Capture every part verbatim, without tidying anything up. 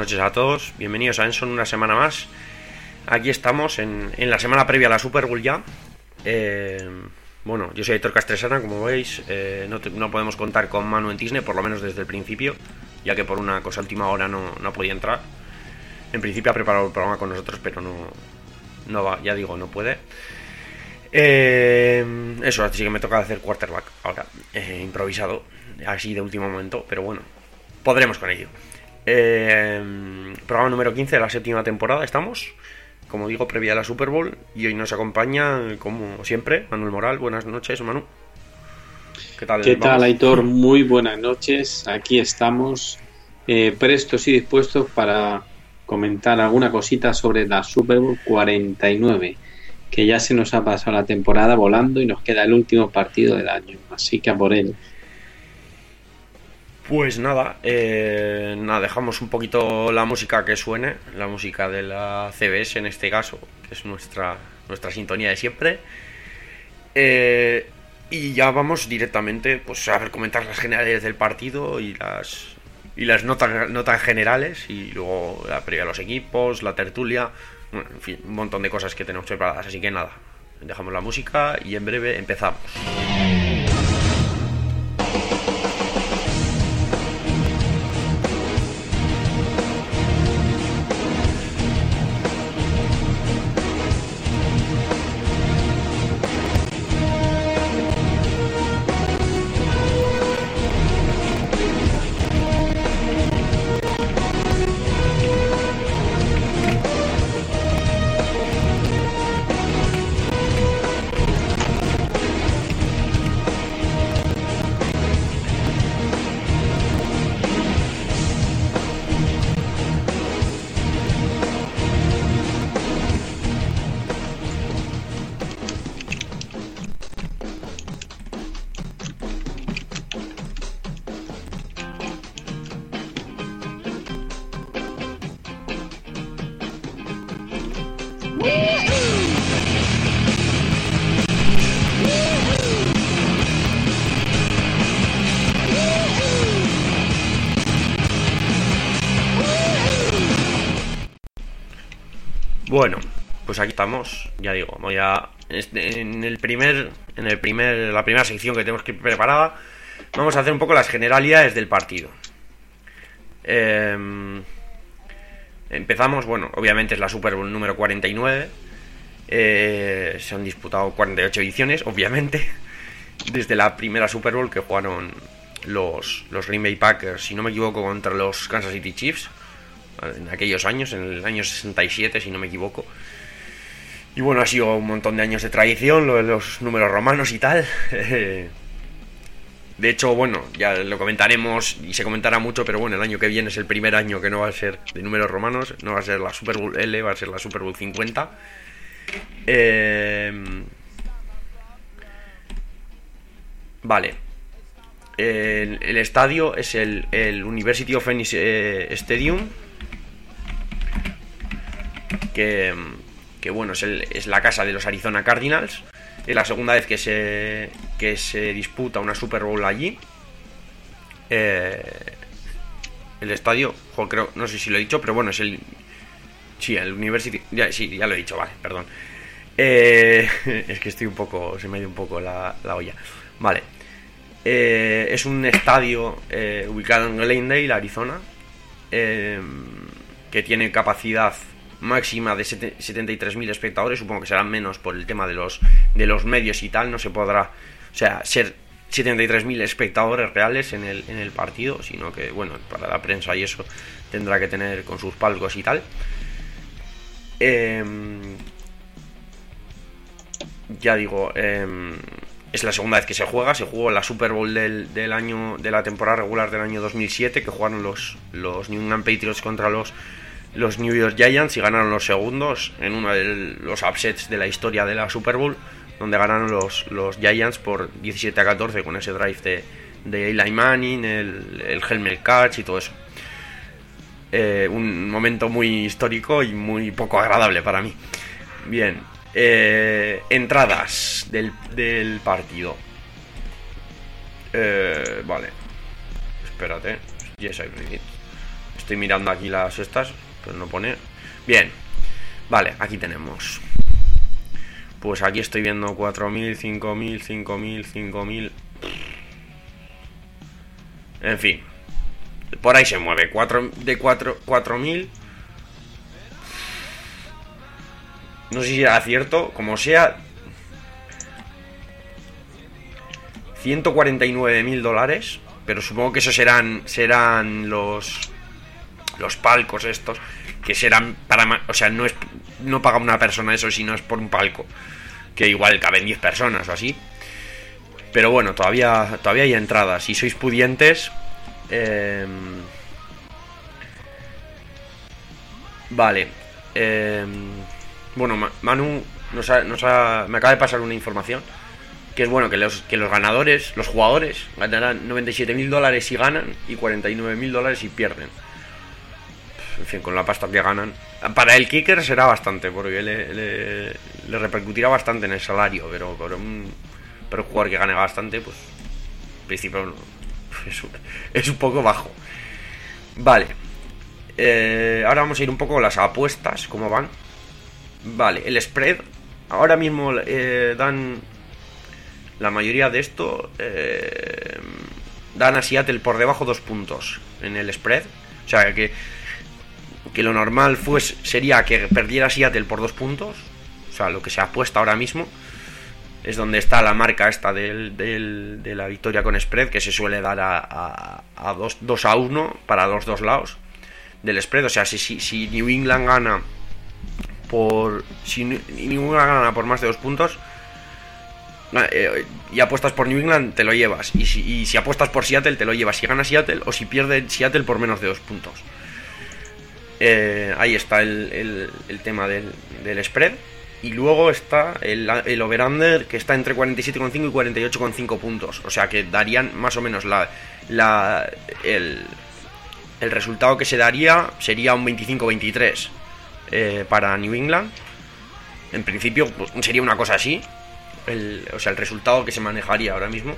noches a todos, bienvenidos a Enson una semana más. Aquí estamos en, en la semana previa a la Super Bowl ya. eh, Bueno, yo soy Aitor Castresana, como veis. eh, no, te, no podemos contar con Manu en Disney, por lo menos desde el principio, ya que por una cosa última hora no, no podía entrar. En principio ha preparado el programa con nosotros, pero no, no va, ya digo, no puede. eh, Eso, así que me toca hacer quarterback ahora, eh, improvisado, así de último momento, pero bueno, podremos con ello. Eh, programa número quince de la séptima temporada estamos, como digo, previa a la Super Bowl, y hoy nos acompaña, como siempre, Manuel Moral. Buenas noches, Manu. ¿Qué tal? ¿Qué tal, Aitor? Muy buenas noches. Aquí estamos, eh, prestos y dispuestos para comentar alguna cosita sobre la Super Bowl cuarenta y nueve, que ya se nos ha pasado la temporada volando y nos queda el último partido del año, así que a por él. Pues nada, eh, nada, dejamos un poquito la música que suene, la música de la C B S en este caso, que es nuestra, nuestra sintonía de siempre. Eh, y ya vamos directamente, pues, a ver, comentar las generales del partido y las y las notas, notas generales, y luego la previa a los equipos, la tertulia, bueno, en fin, un montón de cosas que tenemos preparadas. Así que nada, dejamos la música y en breve empezamos. Bueno, pues aquí estamos, ya digo, voy a en el primer en el primer la primera sección que tenemos que ir preparada, vamos a hacer un poco las generalidades del partido. Eh, empezamos, bueno, obviamente es la Super Bowl número cuarenta y nueve. Eh, se han disputado cuarenta y ocho ediciones, obviamente, desde la primera Super Bowl que jugaron los los Green Bay Packers, si no me equivoco, contra los Kansas City Chiefs. En aquellos años, en el año sesenta y siete, si no me equivoco. Y bueno, ha sido un montón de años de tradición, lo de los números romanos y tal. De hecho, bueno, ya lo comentaremos y se comentará mucho, pero bueno, el año que viene es el primer año que no va a ser de números romanos, no va a ser la Super Bowl L, va a ser la Super Bowl cincuenta. Eh... Vale. El, el estadio es el, el University of Phoenix eh, Stadium. Que, que bueno, es, el, es la casa de los Arizona Cardinals. Es la segunda vez que se que se disputa una Super Bowl allí. Eh, el estadio, jo, creo, no sé si lo he dicho, pero bueno, es el sí, el University, ya, sí, ya lo he dicho, vale, perdón. Eh, es que estoy un poco, se me ha ido un poco la, la olla. Vale. Eh, es un estadio eh, ubicado en Glendale, Arizona, eh, que tiene capacidad máxima de setenta y tres mil espectadores. Supongo que serán menos por el tema de los de los medios y tal. No se podrá, o sea, ser setenta y tres mil espectadores reales en el en el partido, sino que, bueno, para la prensa y eso tendrá que tener con sus palcos y tal. Eh, ya digo, eh, es la segunda vez que se juega. Se jugó la Super Bowl del, del año de la temporada regular del año dos mil siete, que jugaron los los New England Patriots contra los los New York Giants y ganaron los segundos en uno de los upsets de la historia de la Super Bowl, donde ganaron los, los Giants por diecisiete a catorce con ese drive de, de Eli Manning, el, el helmet catch y todo eso. Eh, un momento muy histórico y muy poco agradable para mí. Bien, eh, entradas del, del partido. Eh, vale, espérate. Yes, I read it. Estoy mirando aquí las estas, pero no pone. Bien, vale, aquí tenemos. Pues aquí estoy viendo cuatro mil, cinco mil, cinco mil, cinco mil. En fin, por ahí se mueve. cuatro, de cuatro mil. No sé si era cierto, como sea. ciento cuarenta y nueve mil dólares. Pero supongo que esos serán serán los los palcos estos, que serán para, o sea, no es no paga una persona eso, sino es por un palco, que igual caben diez personas o así. Pero bueno, todavía todavía hay entradas. Si sois pudientes, eh, vale. Eh, bueno, Manu nos ha, nos ha, me acaba de pasar una información. Que es bueno, que los, que los ganadores, los jugadores, ganarán noventa y siete mil dólares si ganan y cuarenta y nueve mil dólares si pierden. En fin, con la pasta que ganan. Para el kicker será bastante, porque le, le, le repercutirá bastante en el salario, pero por un, por un jugador que gane bastante, pues en principio es, es un poco bajo. Vale. Eh, ahora vamos a ir un poco a las apuestas, cómo van. Vale, el spread. Ahora mismo eh, dan... La mayoría de esto eh, dan a Seattle por debajo dos puntos en el spread. O sea, que, que lo normal fuese, sería que perdiera Seattle por dos puntos. O sea, lo que se apuesta ahora mismo es donde está la marca esta del, del, de la victoria con spread, que se suele dar a, a, a dos a uno para los dos lados del spread. O sea, si, si, si New England gana por... Si New England gana por más de dos puntos... y apuestas por New England, te lo llevas. Y si, y si apuestas por Seattle, te lo llevas. Si gana Seattle o si pierde Seattle por menos de dos puntos. Eh, ahí está el, el, el tema del, del spread. Y luego está el, el over-under, que está entre cuarenta y siete coma cinco y cuarenta y ocho coma cinco puntos. O sea que darían más o menos la, la el, el resultado que se daría sería un veinticinco veintitrés eh, para New England. En principio pues, sería una cosa así. El, o sea, el resultado que se manejaría ahora mismo.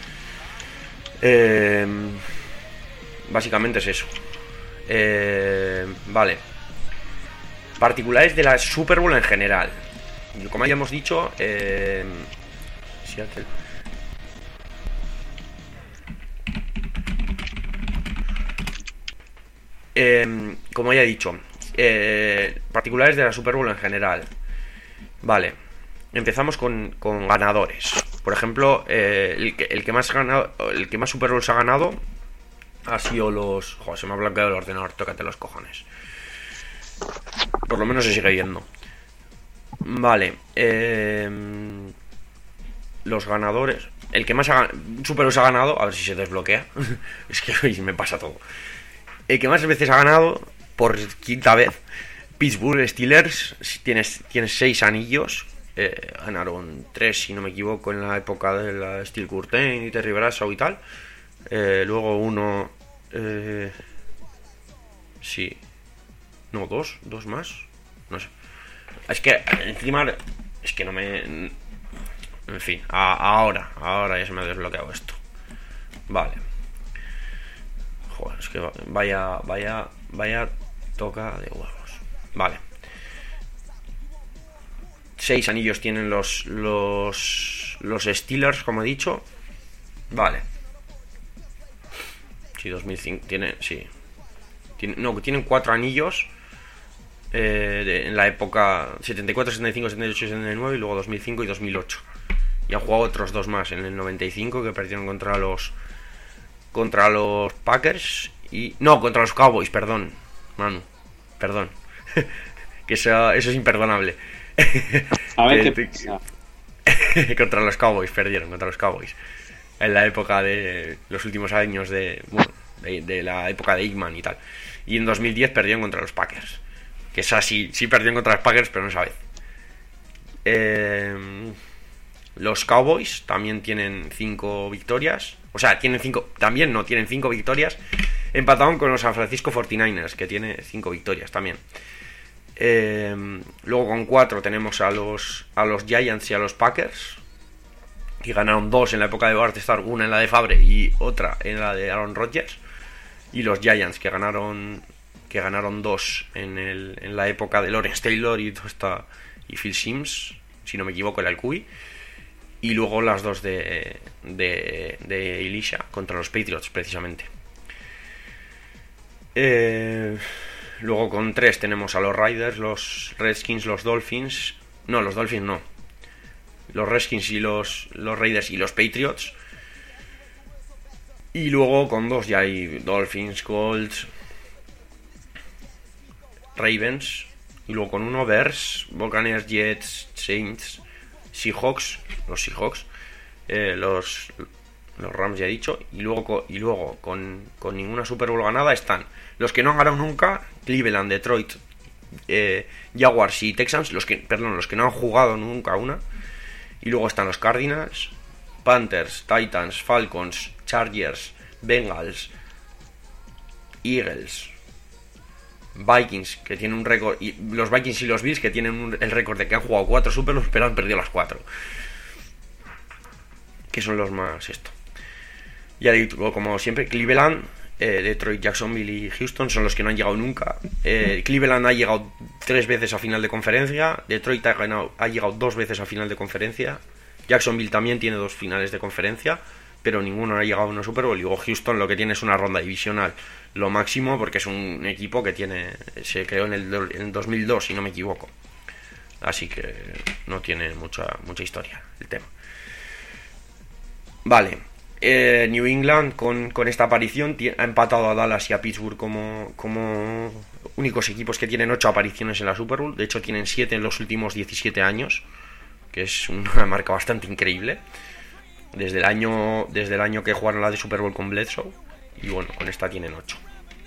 Eh, básicamente es eso. Eh, vale. Particulares de la Super Bowl en general. Como ya hemos dicho, eh, Seattle. Eh, como ya he dicho, eh, particulares de la Super Bowl en general. Vale. Empezamos con, con ganadores. Por ejemplo, eh, el, que, el que más ganado, el que más Super Bowls ha ganado ha sido los... Joder, se me ha bloqueado el ordenador, tócate los cojones. Por lo menos se sigue viendo. Vale. Eh, los ganadores. El que más ha, Super Bowls ha ganado, a ver si se desbloquea. Es que hoy me pasa todo. El que más veces ha ganado, por quinta vez, Pittsburgh Steelers. Tienes, tienes seis anillos. Eh, ganaron tres, si no me equivoco, en la época de la Steel Curtain y Terry Bradshaw y tal. Eh, luego uno... Eh, sí. No, dos. Dos más. No sé. Es que encima... Es que no me... En fin. A, ahora. Ahora ya se me ha desbloqueado esto. Vale. Joder, es que vaya... Vaya... Vaya toca de huevos. Vale. Seis anillos tienen los los los Steelers, como he dicho. Vale. Sí, dos mil cinco tiene, sí. Tiene, no, tienen cuatro anillos eh, de, en la época setenta y cuatro, setenta y cinco, setenta y ocho, setenta y nueve y luego dos mil cinco y dos mil ocho. Y han jugado otros dos más en el noventa y cinco que perdieron contra los contra los Packers y no, contra los Cowboys, perdón. Manu, perdón. Que eso, eso es imperdonable. A ver qué pasa. Contra los Cowboys, perdieron contra los Cowboys en la época de los últimos años de, bueno, de, de la época de Eggman y tal. Y en dos mil diez perdieron contra los Packers. Que esa sí, sí perdieron contra los Packers, pero no esa vez. Eh, los Cowboys también tienen cinco victorias. O sea, tienen cinco, también no, tienen cinco victorias. Empataron con los San Francisco cuarenta y nueve ers, que tiene cinco victorias también. Eh, luego con cuatro tenemos a los a los Giants y a los Packers, que ganaron dos en la época de Bart Starr, una en la de Favre y otra en la de Aaron Rodgers. Y los Giants, que ganaron que ganaron dos en, el, en la época de Lawrence Taylor y, todo esta, y Phil Simms, si no me equivoco, era el Q I. Y luego las dos de, de, de Elisha contra los Patriots, precisamente. Eh, luego con tres tenemos a los Raiders, los Redskins, los Dolphins. No, los Dolphins no. Los Redskins y los, los Raiders y los Patriots. Y luego con dos ya hay Dolphins, Colts, Ravens. Y luego con uno Bears, Buccaneers, Jets, Saints, Seahawks, los Seahawks, eh, los, los Rams ya he dicho. Y luego, y luego con, con ninguna Super Bowl ganada están los que no han ganado nunca, Cleveland, Detroit, eh, Jaguars y Texans, los que, perdón, los que no han jugado nunca una. Y luego están los Cardinals, Panthers, Titans, Falcons, Chargers, Bengals, Eagles, Vikings, que tienen un récord, y los Vikings y los Bills, que tienen un, el récord de que han jugado cuatro Super Bowls, pero han perdido las cuatro, que son los más esto. Ya digo, como siempre, Cleveland, eh, Detroit, Jacksonville y Houston son los que no han llegado nunca. eh, Cleveland ha llegado tres veces a final de conferencia, Detroit ha, ganado, ha llegado dos veces a final de conferencia, Jacksonville también tiene dos finales de conferencia, pero ninguno ha llegado a una Super Bowl. Y luego Houston lo que tiene es una ronda divisional, lo máximo, porque es un equipo que tiene, se creó en el, en el dos mil dos, si no me equivoco, así que no tiene mucha mucha historia el tema. Vale, eh, New England con, con esta aparición ha empatado a Dallas y a Pittsburgh como, como únicos equipos que tienen ocho apariciones en la Super Bowl. De hecho tienen siete en los últimos diecisiete años, que es una marca bastante increíble. Desde el año desde el año que jugaron la de Super Bowl con Bledsoe. Y bueno, con esta tienen ocho.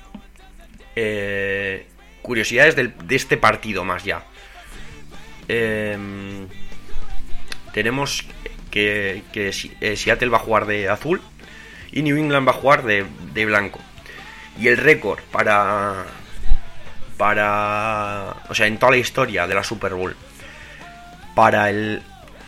Eh, curiosidades del, de este partido más ya. Eh, tenemos que, que eh, Seattle va a jugar de azul y New England va a jugar de, de blanco. Y el récord para... Para... O sea, en toda la historia de la Super Bowl, para el...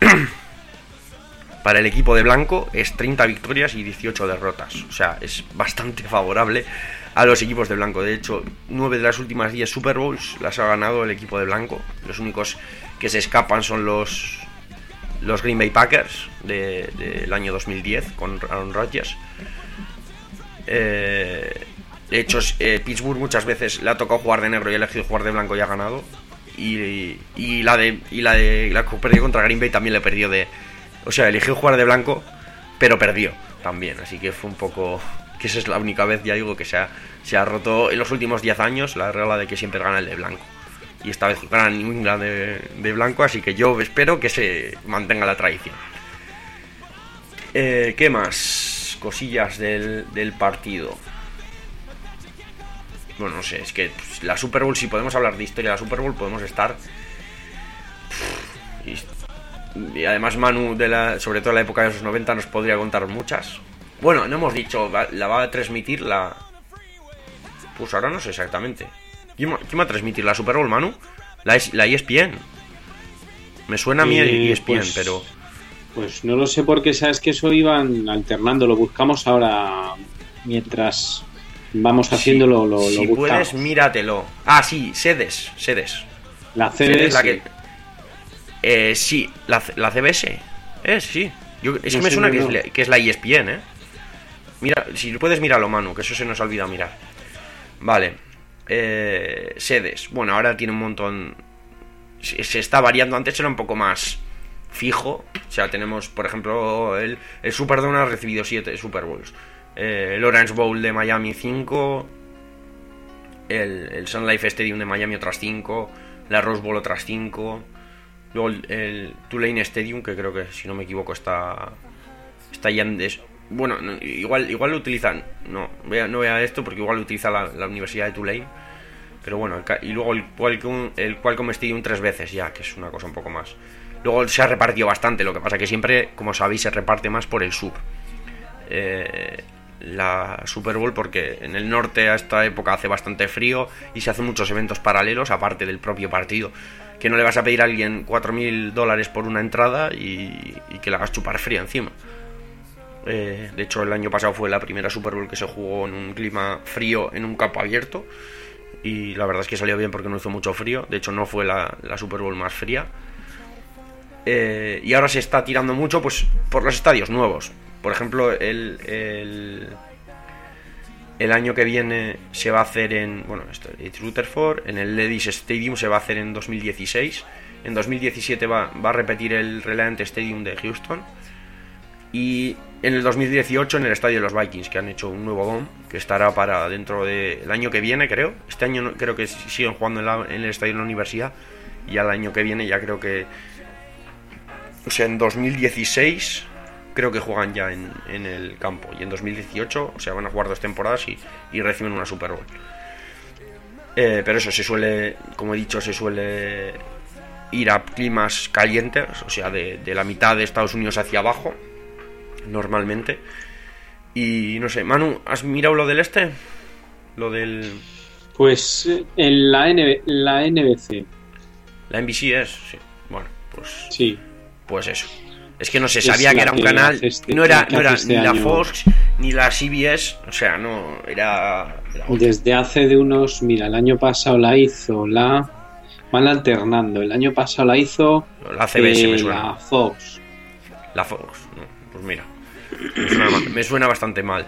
para el equipo de blanco es treinta victorias y dieciocho derrotas. O sea, es bastante favorable a los equipos de blanco. De hecho, nueve de las últimas diez Super Bowls las ha ganado el equipo de blanco. Los únicos que se escapan son los los Green Bay Packers de, del año dos mil diez con Aaron Rodgers. Eh, de hecho, eh, Pittsburgh muchas veces le ha tocado jugar de negro y ha elegido jugar de blanco y ha ganado. Y, y la de y la de la que perdió contra Green Bay también le perdió de... O sea, eligió jugar de blanco, pero perdió también. Así que fue un poco... Que esa es la única vez, ya digo, que se ha, se ha roto en los últimos diez años la regla de que siempre gana el de blanco. Y esta vez gana New England de, de blanco, así que yo espero que se mantenga la tradición. Eh, ¿Qué más? Cosillas del, del partido. Bueno, no sé, es que pues, la Super Bowl, si podemos hablar de historia de la Super Bowl, podemos estar... Y, y además Manu, de la, sobre todo en la época de los noventa, nos podría contar muchas. Bueno, no hemos dicho, la va a transmitir la... Pues ahora no sé exactamente. ¿Quién va a transmitir la Super Bowl, Manu? La, la E S P N. Me suena a mí eh, E S P N, pues, pero... Pues no lo sé porque sabes que eso iban alternando. Lo buscamos ahora mientras vamos haciéndolo. Lo, si lo puedes, míratelo. Ah, sí, sedes, sedes. La C B S. Sedes, la que... Eh, sí, la, la C B S. Eh, sí. Yo, es no que me suena que es, la, que es la E S P N, ¿eh? Mira, si puedes, míralo, Manu, que eso se nos ha olvidado mirar. Vale. Eh, sedes. Bueno, ahora tiene un montón. Se, se está variando. Antes era un poco más fijo. O sea, tenemos, por ejemplo, el, el Superdome ha recibido siete Super Bowls. Eh, el Orange Bowl de Miami cinco. El, el Sun Life Stadium de Miami otras cinco. La Rose Bowl otras cinco. Luego el, el Tulane Stadium, que creo que, si no me equivoco, está está ya en des... Bueno, no, igual igual lo utilizan. No, vea, no vea esto porque igual lo utiliza la, la Universidad de Tulane. Pero bueno, el, y luego el Qualcomm, el Qualcomm Stadium tres veces ya, que es una cosa un poco más. Luego se ha repartido bastante, lo que pasa que siempre, como sabéis, se reparte más por el sur. Eh, la Super Bowl, porque en el norte a esta época hace bastante frío y se hacen muchos eventos paralelos, aparte del propio partido. Que no le vas a pedir a alguien cuatro mil dólares por una entrada y, y que le hagas chupar frío encima. Eh, de hecho, el año pasado fue la primera Super Bowl que se jugó en un clima frío en un campo abierto. y la verdad es que salió bien porque no hizo mucho frío. De hecho, no fue la, la Super Bowl más fría. Eh, y ahora se está tirando mucho pues por los estadios nuevos. Por ejemplo, el, el, el año que viene se va a hacer en... Bueno, esto es Rutherford. En el Ladies Stadium se va a hacer en dos mil dieciséis. En dos mil diecisiete va, va a repetir el Reliant Stadium de Houston. Y en el dos mil dieciocho en el estadio de los Vikings, que han hecho un nuevo dome, que estará para dentro del año que viene, creo. Este año no, creo que siguen jugando en, la, en el estadio de la universidad. Y al año que viene ya creo que... O sea, en dos mil dieciséis creo que juegan ya en, en el campo. Y en dos mil dieciocho, o sea, van a jugar dos temporadas y, y reciben una Super Bowl. Eh, pero eso, se suele, como he dicho, se suele ir a climas calientes. O sea, de, de la mitad de Estados Unidos hacia abajo, normalmente. Y no sé, Manu, ¿has mirado lo del este? Lo del... Pues en la, N- la N B C. La N B C es, sí. Bueno, pues... Sí. Pues eso. Es que no sé, sabía que, que era un canal. Este, no era, no era este ni año. La Fox ni la C B S. O sea, no, era. era Desde hace de unos. Mira, el año pasado la hizo la. Van alternando. El año pasado la hizo. La C B S, eh, me suena. La Fox. La Fox, no, pues mira. Me suena, me suena bastante mal.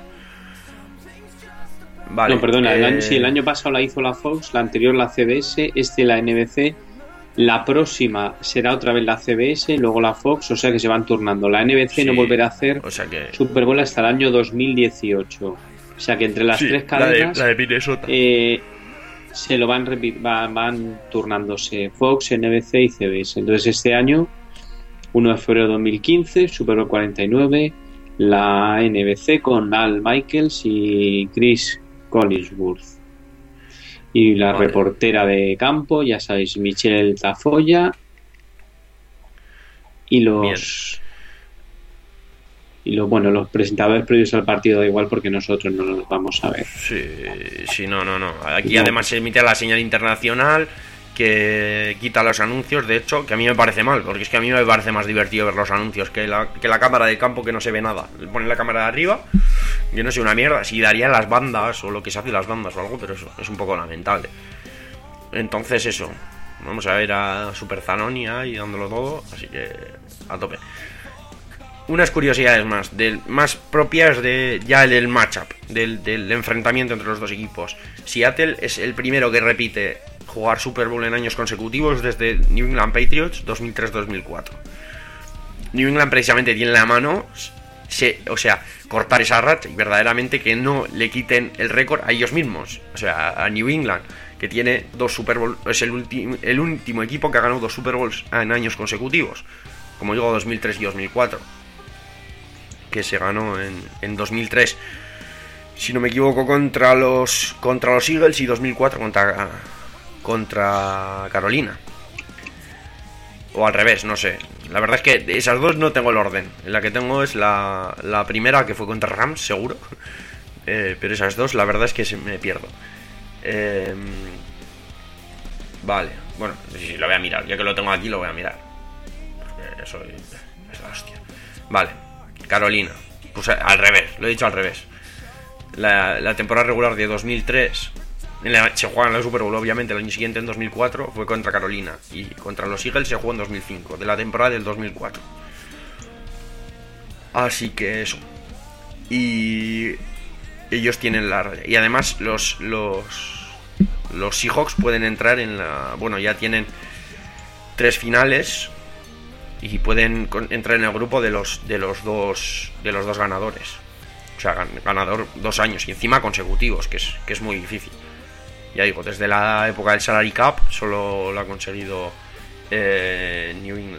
Vale. No, perdona, eh... el año, sí, el año pasado la hizo la Fox, la anterior la C B S, este la N B C. La próxima será otra vez la C B S, luego la Fox, o sea que se van turnando. La N B C sí, no volverá a hacer o sea que... Super Bowl hasta el año dos mil dieciocho. O sea que entre las sí, tres cadenas la de, la de Minnesota. Eh, se lo van, van, van turnándose Fox, N B C y C B S. Entonces este año, uno de febrero de dos mil quince, Super Bowl cuarenta y nueve, la N B C con Al Michaels y Chris Collinsworth. Y la vale. reportera de campo, ya sabéis, Michelle Tafoya. Y los... Bien. Y los, bueno, los presentadores previos al partido da igual porque nosotros no los vamos a ver. Sí, sí, no, no, no. Aquí no. Además se emite la señal internacional que quita los anuncios, de hecho, que a mí me parece mal, porque es que a mí me parece más divertido ver los anuncios que la, que la cámara de campo que no se ve nada. Le ponen la cámara de arriba, yo no sé, una mierda, si daría las bandas o lo que se hace las bandas o algo, pero eso es un poco lamentable. Entonces eso, vamos a ver a Super Zanoni ahí dándolo todo, así que a tope. Unas curiosidades más, del, más propias de ya del matchup, del, del enfrentamiento entre los dos equipos. Seattle es el primero que repite jugar Super Bowl en años consecutivos desde New England Patriots dos mil tres dos mil cuatro. New England precisamente tiene la mano, se, o sea, cortar esa racha y verdaderamente que no le quiten el récord a ellos mismos, o sea, a New England, que tiene dos Super Bowl, es el, ulti, el último equipo que ha ganado dos Super Bowls en años consecutivos, como digo, dos mil tres y dos mil cuatro, que se ganó en, en dos mil tres, si no me equivoco, contra los contra los Eagles y dos mil cuatro contra contra Carolina, o al revés, no sé. La verdad es que de esas dos no tengo el orden. La que tengo es la, la primera, que fue contra Rams, seguro. Eh, pero esas dos, la verdad es que se me pierdo. Eh, vale, bueno, sí, lo voy a mirar. Ya que lo tengo aquí, lo voy a mirar. Porque soy... es la hostia. Vale, Carolina. Pues al revés, lo he dicho al revés. La, la temporada regular de dos mil tres... En la, se juega en la Super Bowl, obviamente, el año siguiente, en dos mil cuatro, fue contra Carolina. Y contra los Eagles se jugó en dos mil cinco, de la temporada del dos mil cuatro. Así que eso. Y ellos tienen la... Y además los los los Seahawks pueden entrar en la... Bueno, ya tienen tres finales y pueden entrar en el grupo de los de los dos de los dos ganadores. O sea, ganador dos años y encima consecutivos, que es que es muy difícil. Ya digo, desde la época del Salary Cap solo lo ha conseguido eh, New England.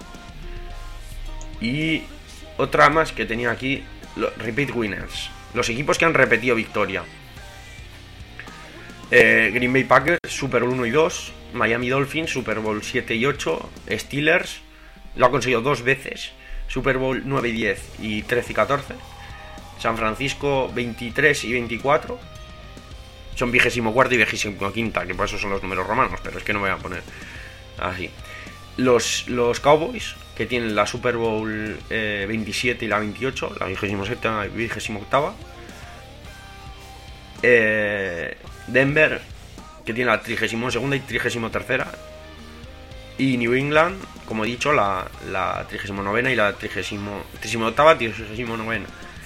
Y otra más que tenía aquí, lo, Repeat Winners. Los equipos que han repetido victoria. Eh, Green Bay Packers, Super Bowl uno y dos. Miami Dolphins, Super Bowl siete y ocho. Steelers, lo ha conseguido dos veces. Super Bowl nueve y diez y trece y catorce. San Francisco veintitrés y veinticuatro. Son vigésimo cuarto y vigésimo quinta, que por eso son los números romanos, pero es que no me voy a poner así. Los, los Cowboys, que tienen la Super Bowl eh, veintisiete y la veintiocho, la vigésimo séptima y vigésimo octava. Eh, Denver, que tiene la trigésima segunda y trigésima tercera. Y New England, como he dicho, la, la trigésima novena y la trigésima octava, trigésima novena.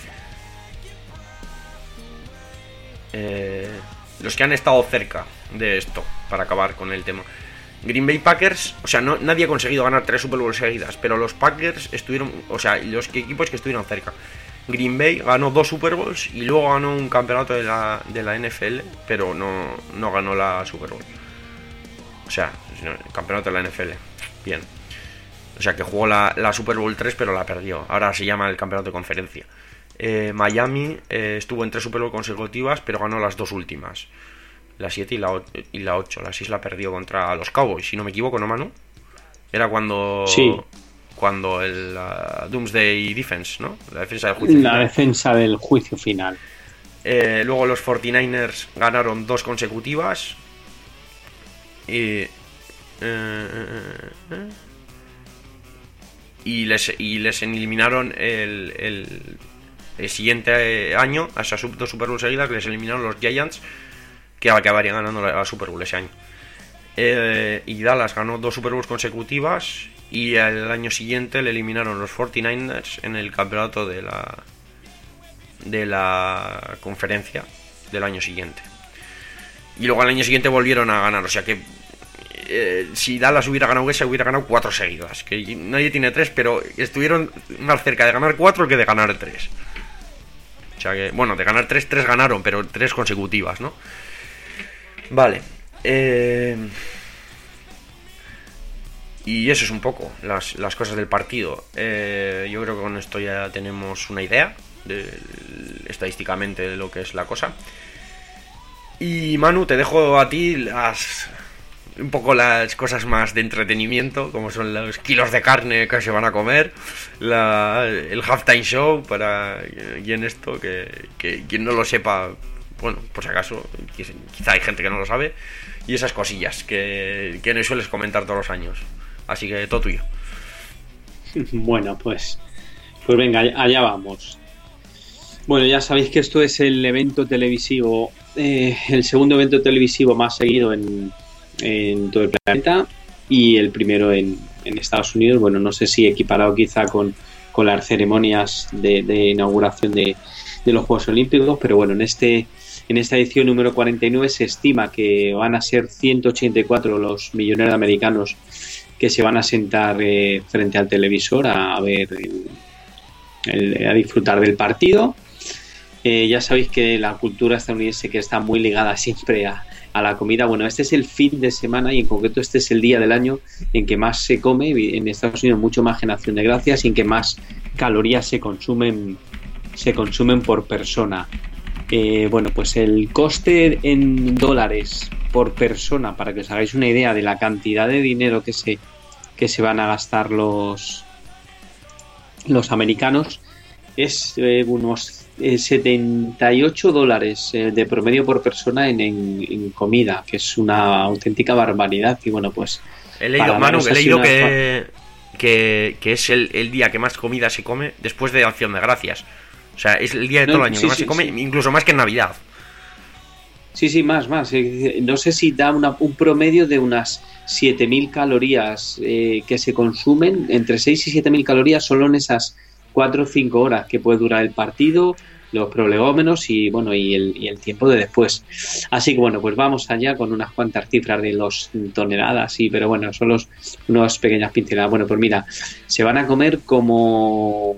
Eh, los que han estado cerca de esto, para acabar con el tema. Green Bay Packers, o sea, no, nadie ha conseguido ganar tres Super Bowl seguidas, pero los Packers estuvieron, o sea, los equipos que estuvieron cerca. Green Bay ganó dos Super Bowls y luego ganó un campeonato de la, de la N F L, pero no, no ganó la Super Bowl. O sea, el campeonato de la N F L. Bien. O sea, que jugó la, la Super Bowl tres, pero la perdió. Ahora se llama el campeonato de conferencia. Eh, Miami eh, estuvo en tres Super Bowl consecutivas, pero ganó las dos últimas. La siete y la, y la ocho. La seis la perdió contra los Cowboys, si no me equivoco, ¿no, Manu? Era cuando... Sí. Cuando el uh, Doomsday Defense, ¿no? La defensa del juicio La final. defensa del juicio final. Eh, luego los cuarenta y nueve ers ganaron dos consecutivas. Y... Eh, eh, eh, y les y les eliminaron el, el, el siguiente año, a esas dos Super Bowl seguidas, les eliminaron los Giants, que acabarían ganando la, la Super Bowl ese año. Eh, y Dallas ganó dos Super Bowls consecutivas. Y el año siguiente le eliminaron los cuarenta y nueve ers en el campeonato de la de la conferencia del año siguiente. Y luego al año siguiente volvieron a ganar. O sea que eh, si Dallas hubiera ganado esa, hubiera ganado cuatro seguidas. Que nadie tiene tres, pero estuvieron más cerca de ganar cuatro que de ganar tres. O sea que, bueno, de ganar tres, tres ganaron, pero tres consecutivas, ¿no? Vale. Eh... Y eso es un poco las, las cosas del partido. Eh, yo creo que con esto ya tenemos una idea de, estadísticamente de lo que es la cosa. Y Manu, te dejo a ti las un poco las cosas más de entretenimiento, como son los kilos de carne que se van a comer, la, el halftime show para quien esto, que, que quien no lo sepa, bueno, por si acaso, quizá hay gente que no lo sabe, y esas cosillas que, que no sueles comentar todos los años. Así que todo tuyo. Bueno, pues pues venga, allá vamos. Bueno, ya sabéis que esto es el evento televisivo, eh, el segundo evento televisivo más seguido en, en todo el planeta, y el primero en, en Estados Unidos. Bueno, no sé si equiparado quizá con, con las ceremonias de, de inauguración de, de los Juegos Olímpicos, pero bueno, en este en esta edición número cuarenta y nueve se estima que van a ser ciento ochenta y cuatro los millonarios americanos que se van a sentar eh, frente al televisor a, a ver el, el, a disfrutar del partido. Eh, ya sabéis que la cultura estadounidense que está muy ligada siempre a, a la comida. Bueno, este es el fin de semana y en concreto este es el día del año en que más se come. En Estados Unidos mucho más que en Acción de Gracias y en que más calorías se consumen se consumen por persona. Eh, bueno, pues el coste en dólares por persona, para que os hagáis una idea de la cantidad de dinero que se que se van a gastar los los americanos, es eh, unos eh, setenta y ocho dólares eh, de promedio por persona en, en, en comida, que es una auténtica barbaridad. Y bueno, pues he leído, Manu, he leído que, que, que es el, el día que más comida se come después de Acción de Gracias. O sea, es el día de todo no, el año sí, que más sí, se come, sí. Incluso más que en Navidad. Sí, sí, más, más. No sé si da una, un promedio de unas siete mil calorías eh, que se consumen, entre seis y siete mil calorías solo en esas cuatro o cinco horas que puede durar el partido, los prolegómenos y bueno y el, y el tiempo de después. Así que bueno, pues vamos allá con unas cuantas cifras de los toneladas, sí, pero bueno, son los, unas pequeñas pinceladas. Bueno, pues mira, se van a comer como...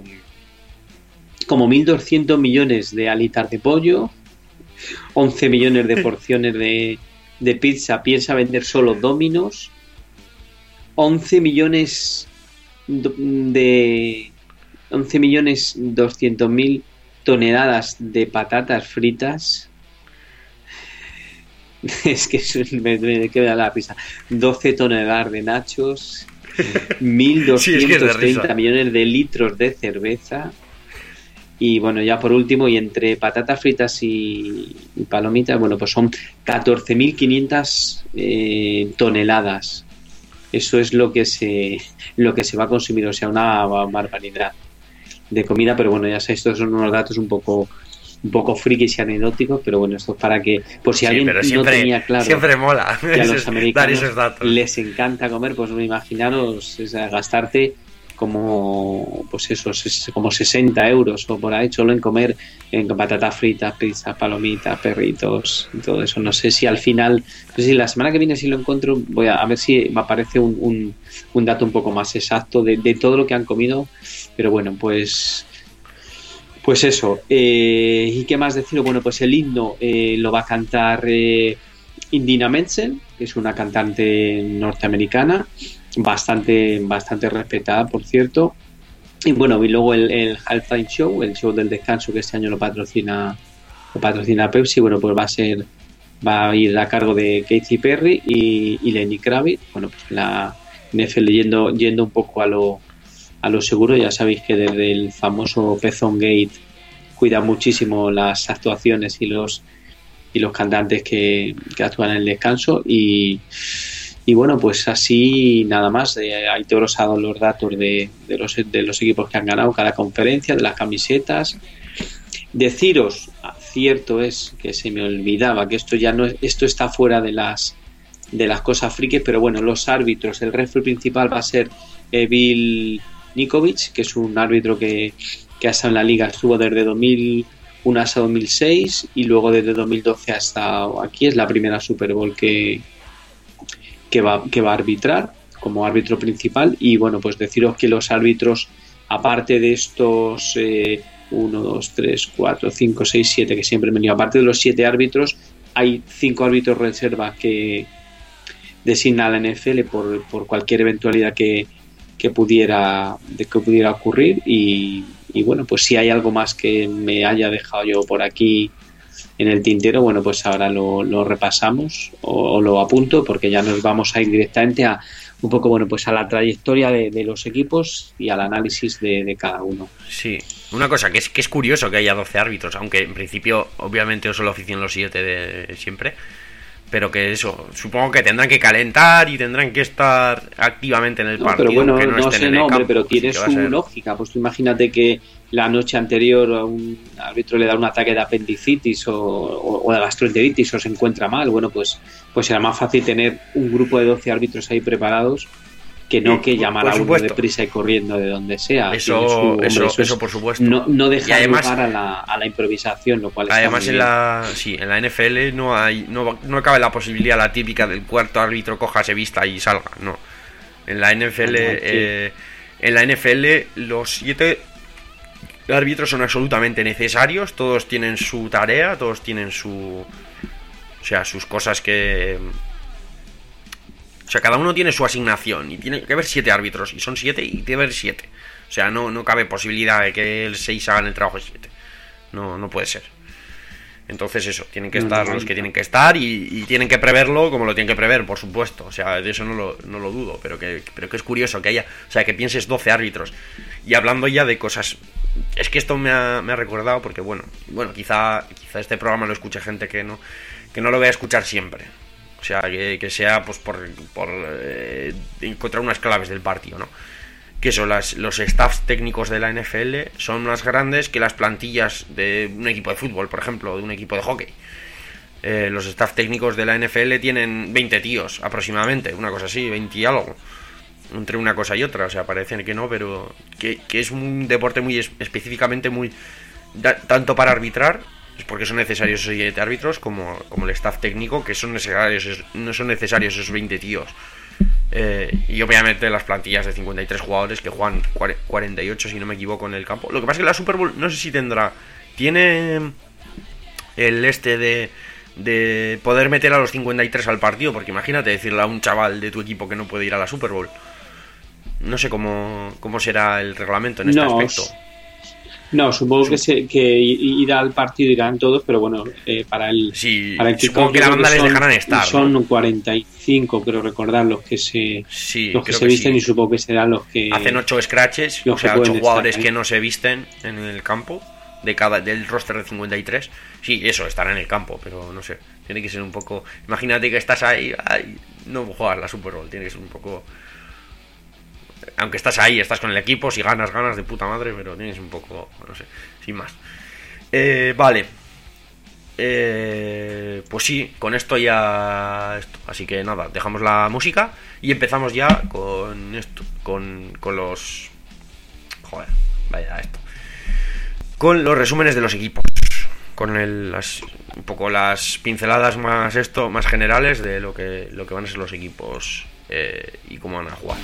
como mil doscientos millones de alitas de pollo, once millones de porciones de, de pizza, piensa vender solo Domino's, once millones de once millones doscientos mil toneladas de patatas fritas. Es que me, me queda la risa. doce toneladas de nachos, mil doscientos treinta sí, es millones de litros de cerveza. Y bueno, ya por último, y entre patatas fritas y, y palomitas, bueno, pues son catorce mil quinientas eh, toneladas. Eso es lo que se lo que se va a consumir, o sea, una barbaridad de comida. Pero bueno, ya sé, estos son unos datos un poco un poco frikis y anecdóticos, pero bueno, esto es para que, por si sí, alguien siempre, no tenía claro siempre mola que a los americanos les encanta comer, pues imaginaros es gastarte como pues eso, como sesenta euros o por ahí solo en comer en patatas fritas, pizzas, palomitas, perritos y todo eso. No sé si al final, no sé si la semana que viene si lo encuentro, voy a, a ver si me aparece un, un, un dato un poco más exacto de, de todo lo que han comido, pero bueno, pues pues eso. Eh, ¿y qué más decir? Bueno, pues el himno eh, lo va a cantar eh, Idina Menzel, que es una cantante norteamericana bastante bastante respetada, por cierto. Y bueno, y luego el, el halftime show, el show del descanso, que este año lo patrocina lo patrocina Pepsi, bueno, pues va a ser va a ir a cargo de Katy Perry y, y Lenny Kravitz. Bueno, pues la N F L yendo, yendo un poco a lo a lo seguro. Ya sabéis que desde el famoso Pezón Gate cuida muchísimo las actuaciones y los y los cantantes que, que actúan en el descanso. Y Y bueno, pues así nada más. Eh, Aitor os ha dado los datos de, de, los, de los equipos que han ganado cada conferencia, de las camisetas. Deciros, cierto es que se me olvidaba que esto ya no es, esto está fuera de las de las cosas frikis, pero bueno, los árbitros, el referee principal va a ser eh, Bill Nikovic, que es un árbitro que, que ha estado en la liga, estuvo desde dos mil uno hasta dos mil seis y luego desde dos mil doce hasta aquí. Es la primera Super Bowl que que va, que va a arbitrar como árbitro principal. Y bueno, pues deciros que los árbitros, aparte de estos eh, uno, dos, tres, cuatro, cinco, seis, siete que siempre han venido, aparte de los siete árbitros, hay cinco árbitros reserva que designa la N F L por, por cualquier eventualidad que, que pudiera de que pudiera ocurrir. Y, y bueno, pues si hay algo más que me haya dejado yo por aquí en el tintero, bueno, pues ahora lo, lo repasamos o, o lo apunto, porque ya nos vamos a ir directamente a un poco, bueno, pues a la trayectoria de, de los equipos y al análisis de, de cada uno. Sí, una cosa que es que es curioso que haya doce árbitros, aunque en principio obviamente solo ofician los siete de siempre, pero que eso, supongo que tendrán que calentar y tendrán que estar activamente en el no, partido. Pero bueno, no, no sé, no, hombre, pero tiene su lógica. Pues tú imagínate que la noche anterior a un árbitro le da un ataque de apendicitis o, o, o de gastroenteritis o se encuentra mal. Bueno, pues, pues será más fácil tener un grupo de doce árbitros ahí preparados que no que llamar a uno deprisa y corriendo de donde sea. Eso, su, hombre, eso, eso, eso por supuesto. No, no dejar además, lugar a la, a la improvisación, lo cual además está en la sí, en la N F L no hay no, no cabe la posibilidad, la típica del cuarto árbitro coja, se vista y salga. No. En la N F L no, eh, en la N F L los siete árbitros son absolutamente necesarios, todos tienen su tarea, todos tienen su o sea, sus cosas que o sea, cada uno tiene su asignación y tiene que haber siete árbitros y son siete y tiene que haber siete. O sea, no, no cabe posibilidad de que el seis hagan el trabajo de siete. No, no puede ser. Entonces eso, tienen que estar no, no, los que no. tienen que estar y, y tienen que preverlo como lo tienen que prever, por supuesto. O sea, de eso no lo, no lo dudo, pero que, pero que es curioso que haya, o sea, que pienses doce árbitros. Y hablando ya de cosas, es que esto me ha, me ha recordado porque bueno, bueno, quizá, quizá este programa lo escuche gente que no, que no lo vaya a escuchar siempre. O sea, que, que sea pues por, por eh, encontrar unas claves del partido, ¿no? Que son las, los staffs técnicos de la N F L son más grandes que las plantillas de un equipo de fútbol, por ejemplo, o de un equipo de hockey. Eh, los staff técnicos de la N F L tienen veinte tíos aproximadamente, una cosa así, veinte y algo, entre una cosa y otra. O sea, parece que no, pero que, que es un deporte muy es, específicamente muy da, tanto para arbitrar, porque son necesarios esos siete árbitros, como, como el staff técnico, que son necesarios, no son necesarios esos veinte tíos. Eh, y obviamente las plantillas de cincuenta y tres jugadores que juegan cuarenta y ocho, si no me equivoco, en el campo. Lo que pasa es que la Super Bowl, no sé si tendrá, tiene el este de, de poder meter a los cincuenta y tres al partido, porque imagínate decirle a un chaval de tu equipo que no puede ir a la Super Bowl. No sé cómo, cómo será el reglamento en este no, aspecto. No, supongo sí. que, se, que irá al partido, irán todos, pero bueno, eh, para el sí, para el supongo que la banda les dejarán estar. Son ¿no? cuarenta y cinco, creo recordar, los que se sí, los que se que visten sí. Y supongo que serán los que hacen ocho scratches, o sea, ocho jugadores que no se visten en el campo de cada del roster de cincuenta y tres. Sí, eso, estará en el campo, pero no sé, tiene que ser un poco. Imagínate que estás ahí, ay, no juegas la Super Bowl, tiene que ser un poco. Aunque estás ahí, estás con el equipo, si ganas, ganas de puta madre, pero tienes un poco, no sé, sin más. Eh, vale. Eh, pues sí, con esto ya... Esto. Así que nada, dejamos la música y empezamos ya con esto. Con, con los... Joder, vaya esto. Con los resúmenes de los equipos. Con el, las, un poco las pinceladas más esto, más generales de lo que, lo que van a ser los equipos eh, y cómo van a jugar.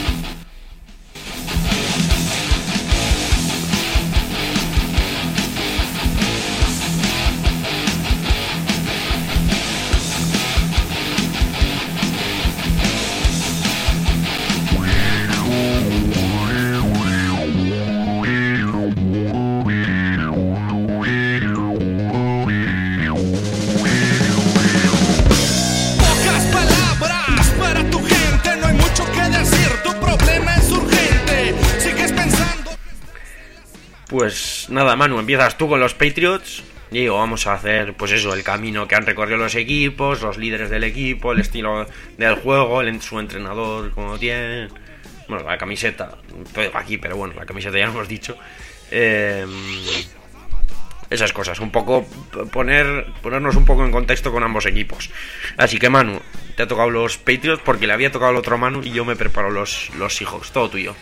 Pues nada, Manu, empiezas tú con los Patriots. Digo, vamos a hacer, pues eso, el camino que han recorrido los equipos, los líderes del equipo, el estilo del juego, el, su entrenador, como tiene. Bueno, la camiseta, todo aquí, pero bueno, la camiseta ya lo hemos dicho. Eh, esas cosas, un poco poner ponernos un poco en contexto con ambos equipos. Así que, Manu, te ha tocado los Patriots porque le había tocado el otro Manu y yo me preparo los, los Seahawks, todo tuyo.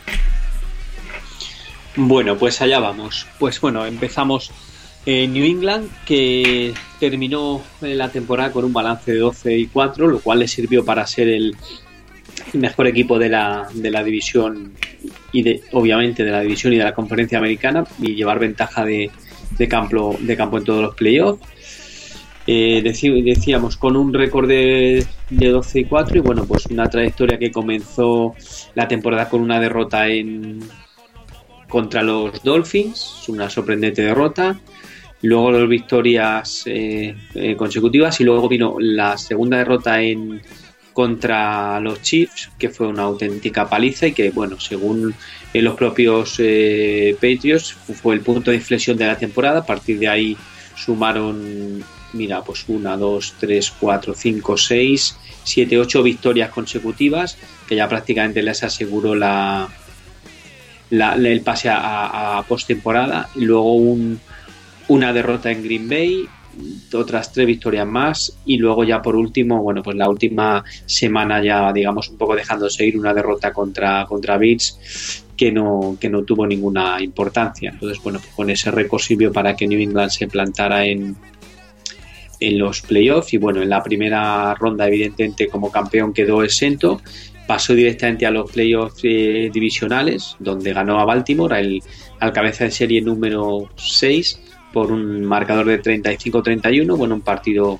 Bueno, pues allá vamos. Pues bueno, empezamos en New England, que terminó la temporada con un balance de doce y cuatro, lo cual le sirvió para ser el mejor equipo de la, de la división y de, obviamente de la división y de la conferencia americana y llevar ventaja de, de, campo, de campo en todos los playoffs. Eh, decí, decíamos con un récord de, de doce y cuatro y bueno, pues una trayectoria que comenzó la temporada con una derrota en contra los Dolphins, una sorprendente derrota, luego dos victorias eh, eh, consecutivas y luego vino la segunda derrota en contra los Chiefs, que fue una auténtica paliza y que, bueno, según eh, los propios eh, Patriots, fue el punto de inflexión de la temporada. A partir de ahí sumaron, mira, pues una, dos, tres, cuatro, cinco, seis, siete, ocho victorias consecutivas, que ya prácticamente les aseguró la La, el pase a, a postemporada, y luego un, una derrota en Green Bay, otras tres victorias más y luego ya por último, bueno, pues la última semana ya digamos un poco dejándose ir, una derrota contra, contra Bills que no, que no tuvo ninguna importancia. Entonces, bueno, pues con ese récord sirvió para que New England se plantara en en los playoffs y bueno, en la primera ronda evidentemente como campeón quedó exento. Pasó directamente a los playoffs eh, divisionales, donde ganó a Baltimore, al, al cabeza de serie número seis, por un marcador de treinta y cinco a treinta y uno. Bueno, un partido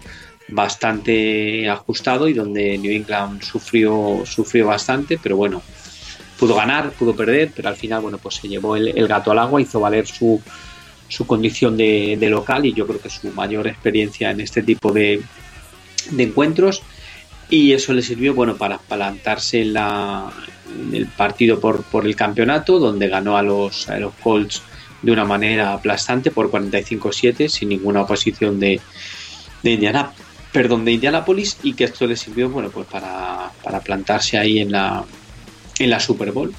bastante ajustado y donde New England sufrió, sufrió bastante, pero bueno, pudo ganar, pudo perder, pero al final, bueno, pues se llevó el, el gato al agua, hizo valer su, su condición de, de local y yo creo que su mayor experiencia en este tipo de, de encuentros. Y eso le sirvió, bueno, para plantarse en, la, en el partido por, por el campeonato, donde ganó a los, a los Colts de una manera aplastante por cuarenta y cinco a siete, sin ninguna oposición de, de, Indiana, perdón, de Indianapolis, y que esto le sirvió, bueno, pues para, para plantarse ahí en la, en la Super Bowl.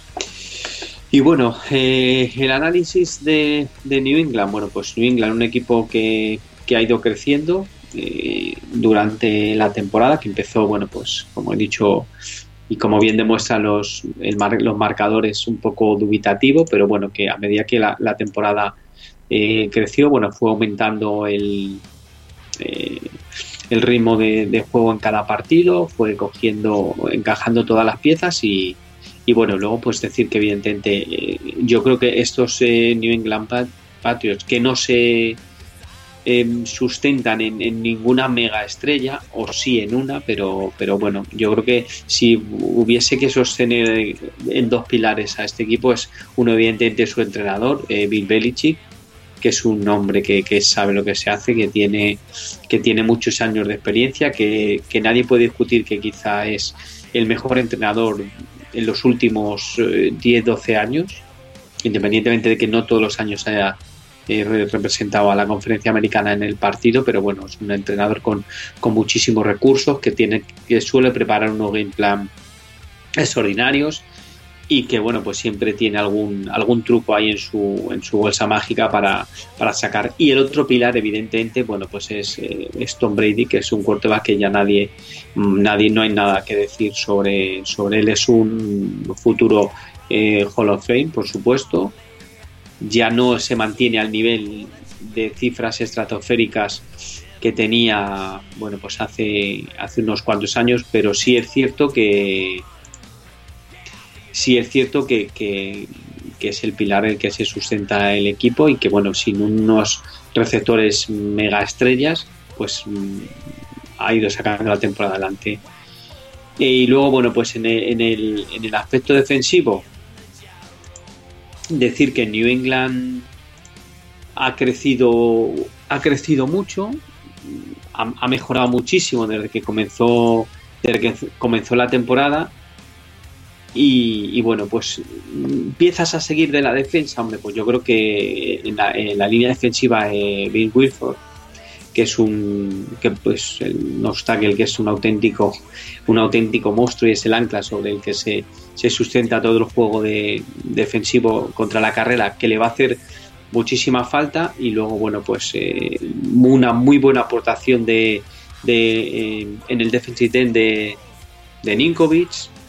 Y bueno, eh, el análisis de, de New England, bueno, pues New England, un equipo que, que ha ido creciendo Eh, durante la temporada, que empezó, bueno, pues como he dicho y como bien demuestran los, el mar, los marcadores, un poco dubitativo, pero bueno, que a medida que la, la temporada eh, creció, bueno, fue aumentando el eh, el ritmo de, de juego en cada partido, fue cogiendo, encajando todas las piezas y, y bueno, luego pues decir que evidentemente eh, yo creo que estos eh, New England Patriots que no se Eh, sustentan en, en ninguna mega estrella, o sí en una, pero, pero bueno, yo creo que si hubiese que sostener en dos pilares a este equipo es uno evidentemente su entrenador, eh, Bill Belichick, que es un hombre que, que sabe lo que se hace, que tiene, que tiene muchos años de experiencia, que, que nadie puede discutir que quizá es el mejor entrenador en los últimos eh, diez doce años, independientemente de que no todos los años haya Eh, representado a la conferencia americana en el partido, pero bueno, es un entrenador con, con muchísimos recursos, que tiene que suele preparar unos game plan extraordinarios y que bueno, pues siempre tiene algún algún truco ahí en su en su bolsa mágica para, para sacar. Y el otro pilar, evidentemente, bueno, pues es, eh, es Tom Brady, que es un quarterback que ya nadie nadie no hay nada que decir sobre sobre él. Es un futuro eh, Hall of Fame, por supuesto. Ya no se mantiene al nivel de cifras estratosféricas que tenía, bueno, pues hace hace unos cuantos años, pero sí es cierto que sí es cierto que, que, que es el pilar el que se sustenta el equipo, y que bueno, sin unos receptores mega estrellas, pues ha ido sacando la temporada adelante. Y luego, bueno, pues en el, en el, en el aspecto defensivo, decir que New England ha crecido ha crecido mucho, ha, ha mejorado muchísimo desde que comenzó desde que comenzó la temporada. Y, y bueno, pues empiezas a seguir de la defensa, hombre, pues yo creo que en la, en la línea defensiva eh, Bill Wilford, que es un que pues el nose tackle, que es un auténtico un auténtico monstruo, y es el ancla sobre el que se, se sustenta todo el juego de, defensivo contra la carrera, que le va a hacer muchísima falta. Y luego, bueno, pues eh, una muy buena aportación de, de eh, en el defensive end de, de Ninkovic.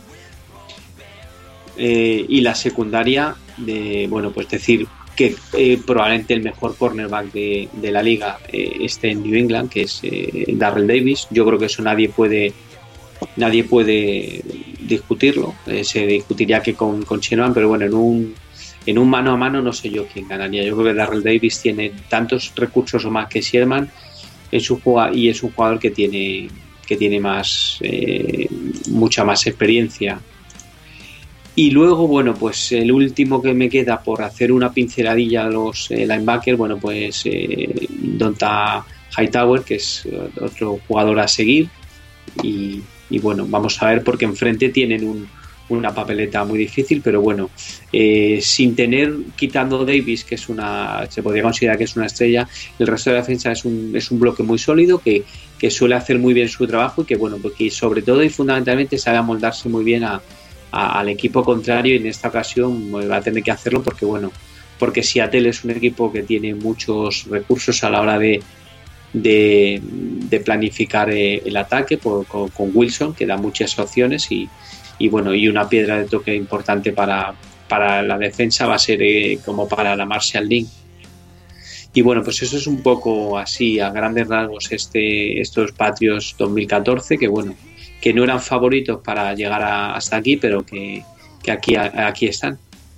Eh, y la secundaria de, bueno, pues decir que eh, probablemente el mejor cornerback de, de la liga eh, esté en New England, que es eh, Darrell Davis. Yo creo que eso nadie puede nadie puede discutirlo. Eh, se discutiría que con, con Shanahan, pero bueno, en un en un mano a mano no sé yo quién ganaría. Yo creo que Darrell Davis tiene tantos recursos o más que Sherman en su juego, y es un jugador que tiene que tiene más eh, mucha más experiencia. Y luego, bueno, pues el último que me queda por hacer una pinceladilla a los eh, linebackers, bueno, pues eh, Donta Hightower, que es otro jugador a seguir. Y, y bueno, vamos a ver, porque enfrente tienen un, una papeleta muy difícil, pero bueno, eh, sin tener, quitando Davis, que es una, se podría considerar que es una estrella, el resto de la defensa es un, es un bloque muy sólido, que, que suele hacer muy bien su trabajo, y que bueno, porque sobre todo y fundamentalmente sabe amoldarse muy bien a al equipo contrario, y en esta ocasión va a tener que hacerlo porque bueno, porque Seattle es un equipo que tiene muchos recursos a la hora de de, de planificar eh, el ataque por, con, con Wilson, que da muchas opciones, y, y bueno, y una piedra de toque importante para, para la defensa va a ser eh, como para la Marshall Lynch. Y bueno, pues eso es un poco así a grandes rasgos este estos Patriots dos mil catorce, que bueno, que no eran favoritos para llegar a, hasta aquí, pero que, que aquí, a, aquí están.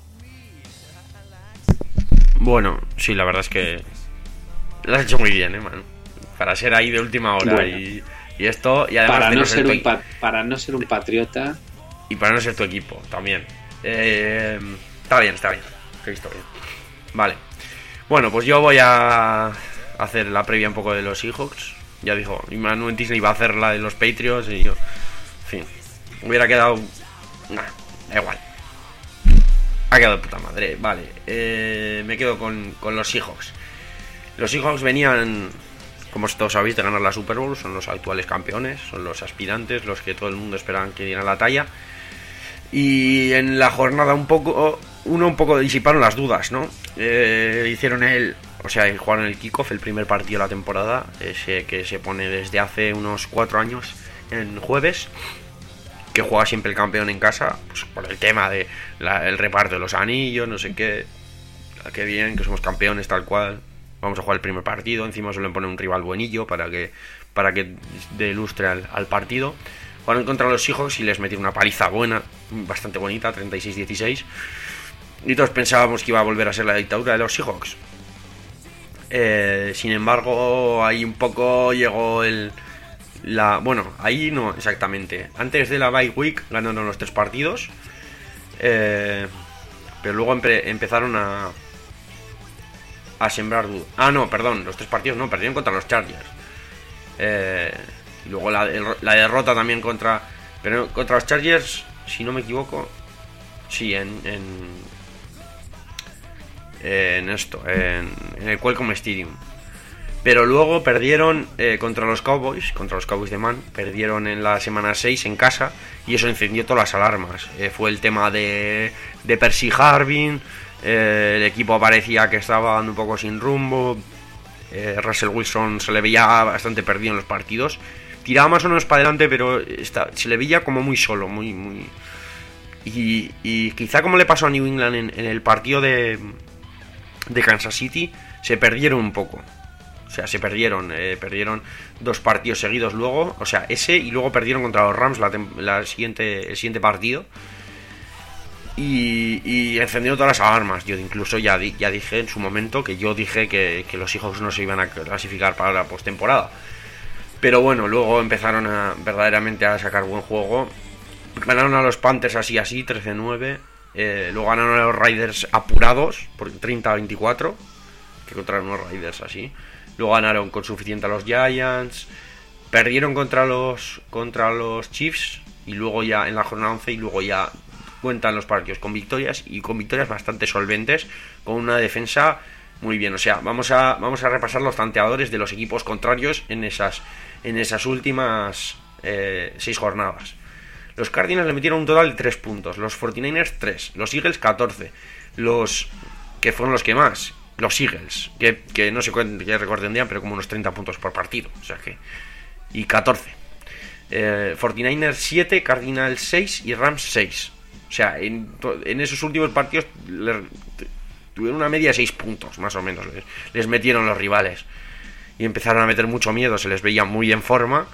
Bueno, sí, la verdad es que lo has hecho muy bien, ¿eh, man? Para ser ahí de última hora. Bueno, y, y esto, y además para no, no ser ser un pa- para no ser un patriota. Y para no ser tu equipo, también. Eh, está bien, está bien. He visto bien. Vale. Bueno, pues yo voy a hacer la previa un poco de los Seahawks. Ya dijo, Manu en Disney iba a hacer la de los Patriots y yo, en fin, hubiera quedado, nah, da igual, ha quedado de puta madre. Vale, eh, me quedo con, con los Seahawks. Los Seahawks venían, como todos sabéis, de ganar la Super Bowl. Son los actuales campeones, son los aspirantes, los que todo el mundo esperaban que dieran la talla. Y en la jornada un poco, uno un poco disiparon las dudas, ¿no? Eh, hicieron el O sea, jugaron el kickoff, el primer partido de la temporada, ese que se pone desde hace unos cuatro años en jueves, que juega siempre el campeón en casa, pues por el tema de la, el reparto de los anillos, no sé qué, qué bien, que somos campeones tal cual, vamos a jugar el primer partido, encima suelen poner un rival buenillo para que para que dé lustre al, al partido. Jugaron contra los Seahawks y les metieron una paliza buena, bastante bonita, treinta y seis dieciséis, y todos pensábamos que iba a volver a ser la dictadura de los Seahawks. Eh, sin embargo, ahí un poco llegó el la bueno, ahí no exactamente. Antes de la bye week ganaron los tres partidos, eh, pero luego empe- empezaron a a sembrar dudas. Ah, no, perdón, los tres partidos no, perdieron contra los Chargers. Eh, y luego la, el, la derrota también contra pero contra los Chargers, si no me equivoco, sí, en, en en esto, en, en el Qualcomm Stadium. Pero luego perdieron eh, contra los Cowboys, contra los Cowboys de Man, perdieron en la semana seis en casa y eso encendió todas las alarmas. Eh, fue el tema de, de Percy Harvin, eh, el equipo parecía que estaba dando un poco sin rumbo, eh, Russell Wilson se le veía bastante perdido en los partidos, tiraba más o menos para adelante, pero está, se le veía como muy solo, muy... muy y, y quizá como le pasó a New England en, en el partido de, de Kansas City, se perdieron un poco. O sea, se perdieron, eh, perdieron dos partidos seguidos luego, o sea, ese y luego perdieron contra los Rams la, la siguiente, el siguiente partido y, y encendió todas las alarmas. Yo incluso ya, di, ya dije en su momento que yo dije que, que los Seahawks no se iban a clasificar para la postemporada. Pero bueno, luego empezaron a verdaderamente a sacar buen juego. Ganaron a los Panthers así así, trece nueve. Eh, luego ganaron a los Raiders apurados por treinta a veinticuatro, que contra unos Raiders así. Luego ganaron con suficiente a los Giants. Perdieron contra los contra los Chiefs. Y luego ya en la jornada once. Y luego ya cuentan los partidos con victorias. Y con victorias bastante solventes. Con una defensa muy bien. O sea, vamos a vamos a repasar los tanteadores de los equipos contrarios en esas, en esas últimas eh, seis jornadas. Los Cardinals le metieron un total de tres puntos. Los cuarenta y nueve ers tres. Los Eagles catorce. Los que fueron los que más. Los Eagles, que, que no sé qué récord tendrían, pero como unos treinta puntos por partido. O sea que. Y catorce. Eh, cuarenta y nueve ers siete, Cardinals seis y Rams seis. O sea, en, en esos últimos partidos le, tuvieron una media de seis puntos, más o menos. Les, les metieron los rivales. Y empezaron a meter mucho miedo, se les veía muy en forma.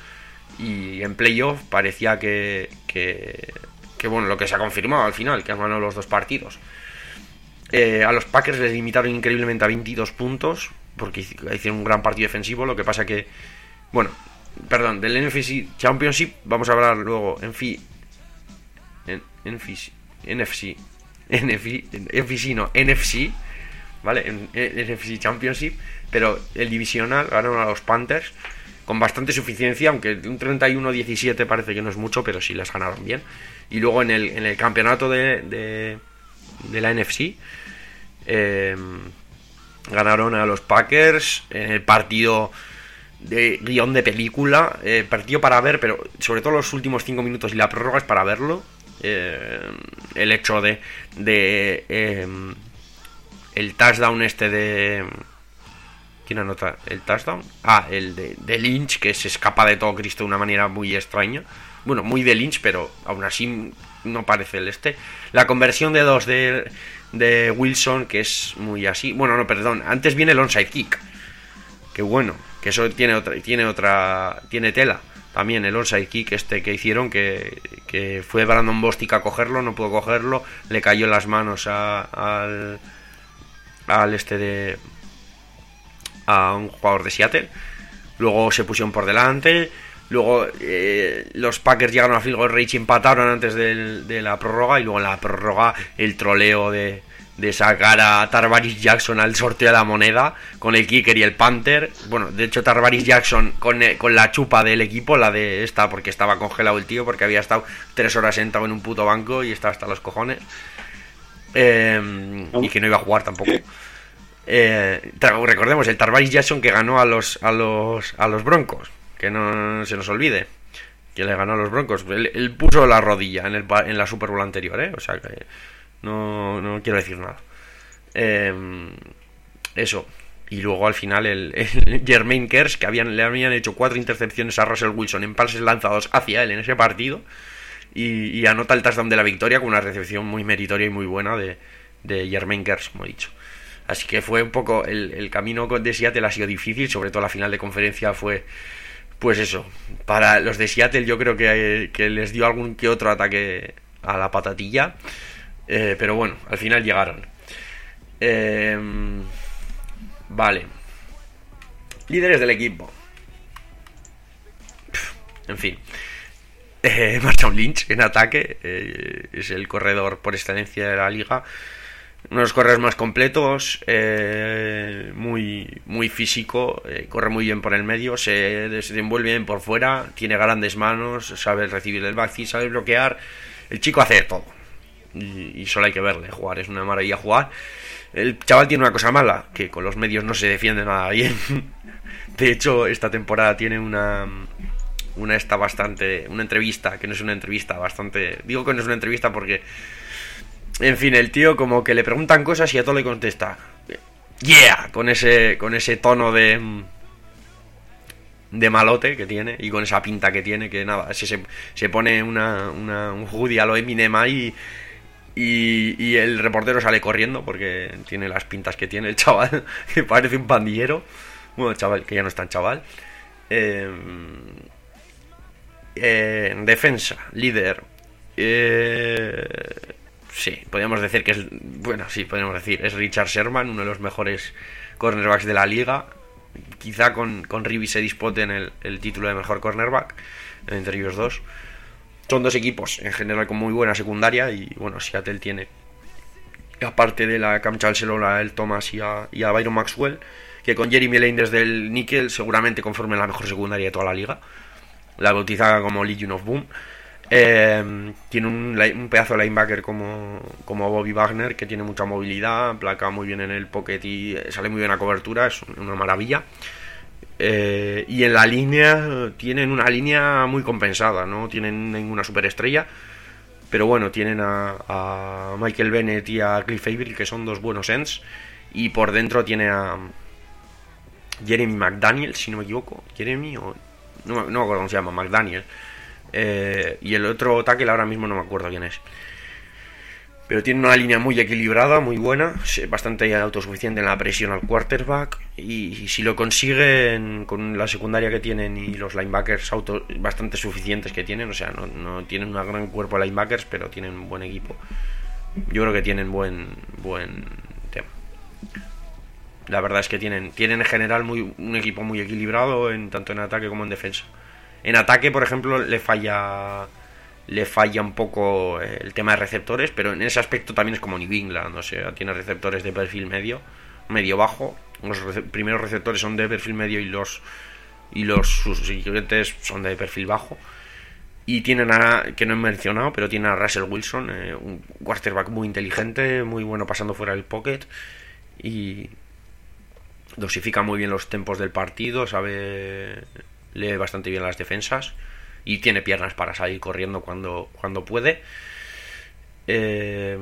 Y en playoff parecía que, que. Que bueno, lo que se ha confirmado al final, que han ganado los dos partidos. Eh, a los Packers les limitaron increíblemente a veintidós puntos, porque hicieron un gran partido defensivo. Lo que pasa que, bueno, perdón, del N F C Championship vamos a hablar luego en fi, en, en fi, N F C, N F C, N F C no, N F C, ¿vale? En, en N F C Championship, pero el divisional ganaron a los Panthers con bastante suficiencia, aunque un treinta y uno a diecisiete parece que no es mucho, pero sí les ganaron bien. Y luego en el, en el campeonato de, de, de la N F C, Eh, ganaron a los Packers en el partido de guión de película, eh, partido para ver, pero sobre todo los últimos cinco minutos y la prórroga es para verlo. Eh, el hecho de, de eh, el touchdown este de... ¿Quién anota el touchdown? Ah, el de, de Lynch, que se escapa de todo Cristo de una manera muy extraña. Bueno, muy de Lynch, pero aún así no parece el este. La conversión de dos de, de Wilson, que es muy así. Bueno, no, perdón. Antes viene el onside kick. Que bueno, que eso tiene otra, tiene otra, tiene tela. También el onside kick este que hicieron, que, que fue Brandon Bostic a cogerlo, no pudo cogerlo, le cayó en las manos a, al, al este de... a un jugador de Seattle. Luego se pusieron por delante. Luego eh, los Packers llegaron a field goal range y empataron antes del, de la prórroga. Y luego en la prórroga el troleo de, de sacar a Tarvaris Jackson al sorteo de la moneda con el kicker y el punter. Bueno, de hecho Tarvaris Jackson con, con la chupa del equipo, la de esta, porque estaba congelado el tío, porque había estado tres horas sentado en un puto banco y estaba hasta los cojones. Eh, y que no iba a jugar tampoco. Eh, recordemos el Tarvaris Jackson que ganó a los a los a los Broncos, que no se nos olvide que le ganó a los Broncos. Él, él puso la rodilla en el en la Super Bowl anterior, ¿eh? O sea que no, no quiero decir nada. Eh, eso. Y luego al final el, el Jermaine Kearse, que habían, le habían hecho cuatro intercepciones a Russell Wilson en pases lanzados hacia él en ese partido, y, y anota el touchdown de la victoria con una recepción muy meritoria y muy buena de, de Jermaine Kearse, como he dicho. Así que fue un poco el, el camino de Seattle ha sido difícil, sobre todo la final de conferencia fue, pues eso, para los de Seattle yo creo que, que les dio algún que otro ataque a la patatilla, eh, pero bueno, al final llegaron. Eh, vale, líderes del equipo. En fin, eh, Marshawn Lynch en ataque, eh, es el corredor por excelencia de la liga. Unos corredores más completos, eh, muy muy físico, eh, corre muy bien por el medio, se desenvuelve bien por fuera, tiene grandes manos, sabe recibir el backfield, sabe bloquear. El chico hace de todo y, y solo hay que verle jugar, es una maravilla jugar. El chaval tiene una cosa mala, que con los medios no se defiende nada bien. De hecho, esta temporada tiene una una esta bastante una entrevista, que no es una entrevista, bastante, digo que no es una entrevista porque, en fin, el tío como que le preguntan cosas y a todo le contesta yeah, con ese con ese tono de de malote que tiene y con esa pinta que tiene, que nada, se, se, se pone una, una un hoodie a lo Eminem ahí y, y el reportero sale corriendo porque tiene las pintas que tiene el chaval, que parece un pandillero. Bueno, chaval, que ya no es tan chaval. Eh, eh, defensa, líder. Eh, sí, podríamos decir que es... Bueno, sí, podríamos decir. Es Richard Sherman, uno de los mejores cornerbacks de la liga. Quizá con, con Ribby se disputen el, el título de mejor cornerback entre ellos dos. Son dos equipos en general con muy buena secundaria. Y bueno, Seattle tiene, aparte de la Cam Chancellor, a El Thomas y a, y a Byron Maxwell, que con Jeremy Lane desde el níquel seguramente conforme la mejor secundaria de toda la liga, la bautizada como Legion of Boom. Eh, tiene un, un pedazo de linebacker como, como Bobby Wagner, que tiene mucha movilidad, placa muy bien en el pocket y sale muy bien a cobertura, es una maravilla. Eh, y en la línea tienen una línea muy compensada, no tienen ninguna superestrella, pero bueno, tienen a, a Michael Bennett y a Cliff Avril, que son dos buenos ends, y por dentro tiene a Jeremy McDaniel, si no me equivoco. Jeremy o... No, no me acuerdo cómo se llama, McDaniel. Eh, y el otro tackle ahora mismo no me acuerdo quién es. Pero tiene una línea muy equilibrada, muy buena, bastante autosuficiente en la presión al quarterback. Y, y si lo consiguen con la secundaria que tienen y los linebackers auto, bastante suficientes que tienen, o sea, no, no tienen un gran cuerpo de linebackers, pero tienen un buen equipo. Yo creo que tienen buen buen tema. La verdad es que tienen tienen en general muy un equipo muy equilibrado en tanto en ataque como en defensa. En ataque, por ejemplo, le falla le falla un poco el tema de receptores, pero en ese aspecto también es como New England, o sea, tiene receptores de perfil medio, medio bajo. Los rece- primeros receptores son de perfil medio y los y los sus siguientes son de perfil bajo. Y tienen a, que no he mencionado, pero tienen a Russell Wilson, eh, un quarterback muy inteligente, muy bueno pasando fuera del pocket y dosifica muy bien los tempos del partido, sabe, lee bastante bien las defensas y tiene piernas para salir corriendo cuando, cuando puede. Eh,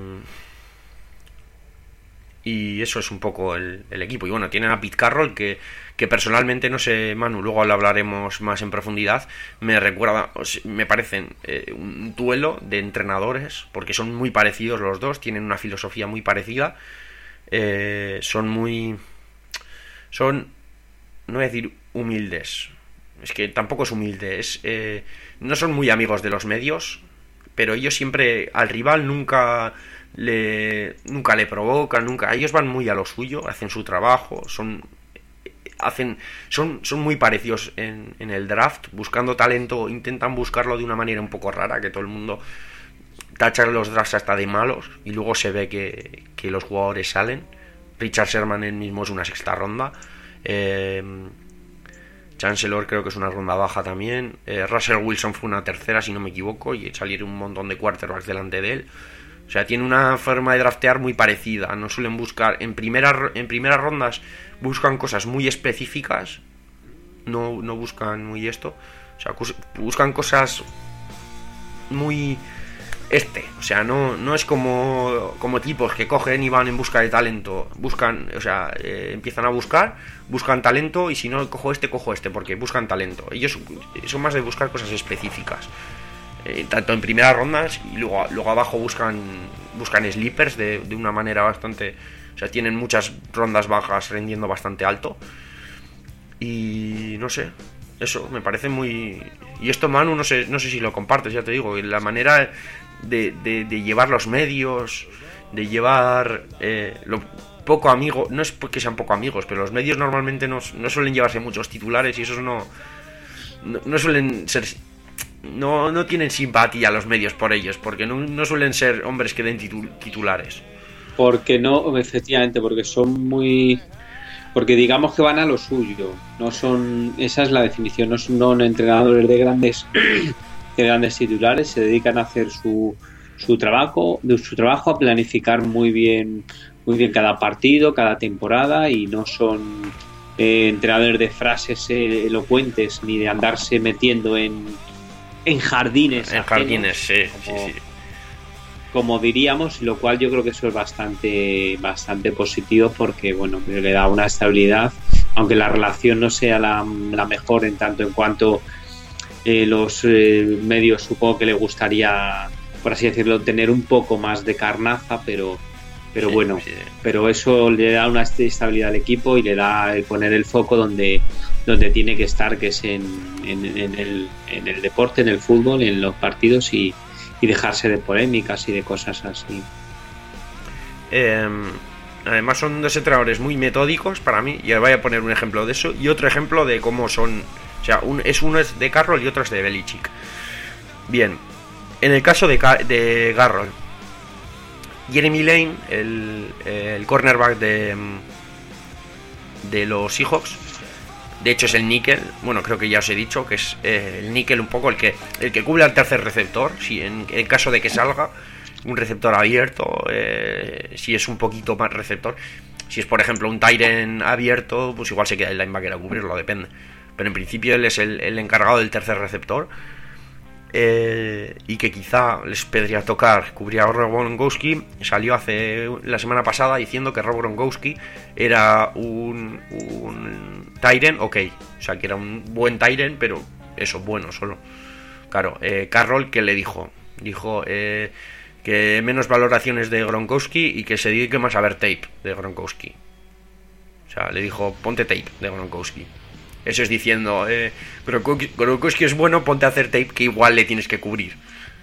y eso es un poco el, el equipo. Y bueno, tienen a Pete Carroll, que, que personalmente, no sé, Manu, luego lo hablaremos más en profundidad, me recuerda, me parecen eh, un duelo de entrenadores, porque son muy parecidos los dos, tienen una filosofía muy parecida, eh, son muy... Son, no voy a decir humildes, es que tampoco es humilde, es, eh, no son muy amigos de los medios, pero ellos siempre al rival nunca le nunca le provocan, nunca, ellos van muy a lo suyo, hacen su trabajo, son hacen son son muy parecidos en, en el draft, buscando talento, intentan buscarlo de una manera un poco rara, que todo el mundo tacha los drafts hasta de malos y luego se ve que, que los jugadores salen. Richard Sherman él mismo es una sexta ronda. Eh, Chancellor creo que es una ronda baja también. Eh, Russell Wilson fue una tercera, si no me equivoco, y salieron un montón de quarterbacks delante de él. O sea, tiene una forma de draftear muy parecida. No suelen buscar... En, primera, en primeras rondas buscan cosas muy específicas. No, no buscan muy esto. O sea, buscan cosas muy... Este, o sea, no, no es como, como tipos que cogen y van en busca de talento. Buscan, o sea, eh, empiezan a buscar, buscan talento y si no cojo este, cojo este, porque buscan talento. Ellos son más de buscar cosas específicas. Eh, tanto en primeras rondas y luego, luego abajo buscan buscan sleepers de, de una manera bastante... O sea, tienen muchas rondas bajas rendiendo bastante alto. Y no sé, eso me parece muy... Y esto, Manu, no sé, no sé si lo compartes, ya te digo, la manera... De, de, de llevar los medios, de llevar eh, lo poco amigo, no es porque sean poco amigos, pero los medios normalmente no, no suelen llevarse muchos titulares y esos no, no, no suelen ser, no, no tienen simpatía los medios por ellos, porque no, no suelen ser hombres que den titul, titulares. Porque no, efectivamente, porque son muy... Porque digamos que van a lo suyo, no son, esa es la definición, no son entrenadores de grandes... de grandes titulares, se dedican a hacer su, su trabajo, de su trabajo a planificar muy bien, muy bien cada partido, cada temporada y no son eh, entrenadores de frases eh, elocuentes ni de andarse metiendo en, en jardines. En jardines, sí, como, sí, sí. Como diríamos, lo cual yo creo que eso es bastante, bastante positivo porque, bueno, le da una estabilidad, aunque la relación no sea la, la mejor en tanto en cuanto eh, los eh, medios supongo que le gustaría, por así decirlo, tener un poco más de carnaza, pero pero sí, bueno, sí. Pero eso le da una estabilidad al equipo y le da el poner el foco donde donde tiene que estar, que es en, en, en, el, en el deporte, en el fútbol, en los partidos y, y dejarse de polémicas y de cosas así. Eh, además son dos entrenadores muy metódicos para mí, y os voy a poner un ejemplo de eso y otro ejemplo de cómo son, o sea, un, es uno es de Carroll y otro es de Belichick. Bien, en el caso de, de Carroll, Jeremy Lane, el, el cornerback de, de los Seahawks, de hecho es el níquel, bueno, creo que ya os he dicho que es eh, el níquel un poco el que el que cubre al tercer receptor, si en el caso de que salga un receptor abierto, eh, si es un poquito más receptor, si es por ejemplo un tight end abierto, pues igual se queda el linebacker a cubrirlo, depende, pero en principio él es el, el encargado del tercer receptor. Eh, y que quizá les podría tocar cubrir a Rob Gronkowski. Salió hace la semana pasada diciendo que Rob Gronkowski era un, un tight end, ok, o sea que era un buen tight end, pero eso, bueno solo. Claro, eh, Carroll, que le dijo, dijo eh, que menos valoraciones de Gronkowski y que se dedique más a ver tape de Gronkowski. O sea, le dijo, ponte tape de Gronkowski. Eso es diciendo, eh, Gronkowski es bueno, ponte a hacer tape que igual le tienes que cubrir.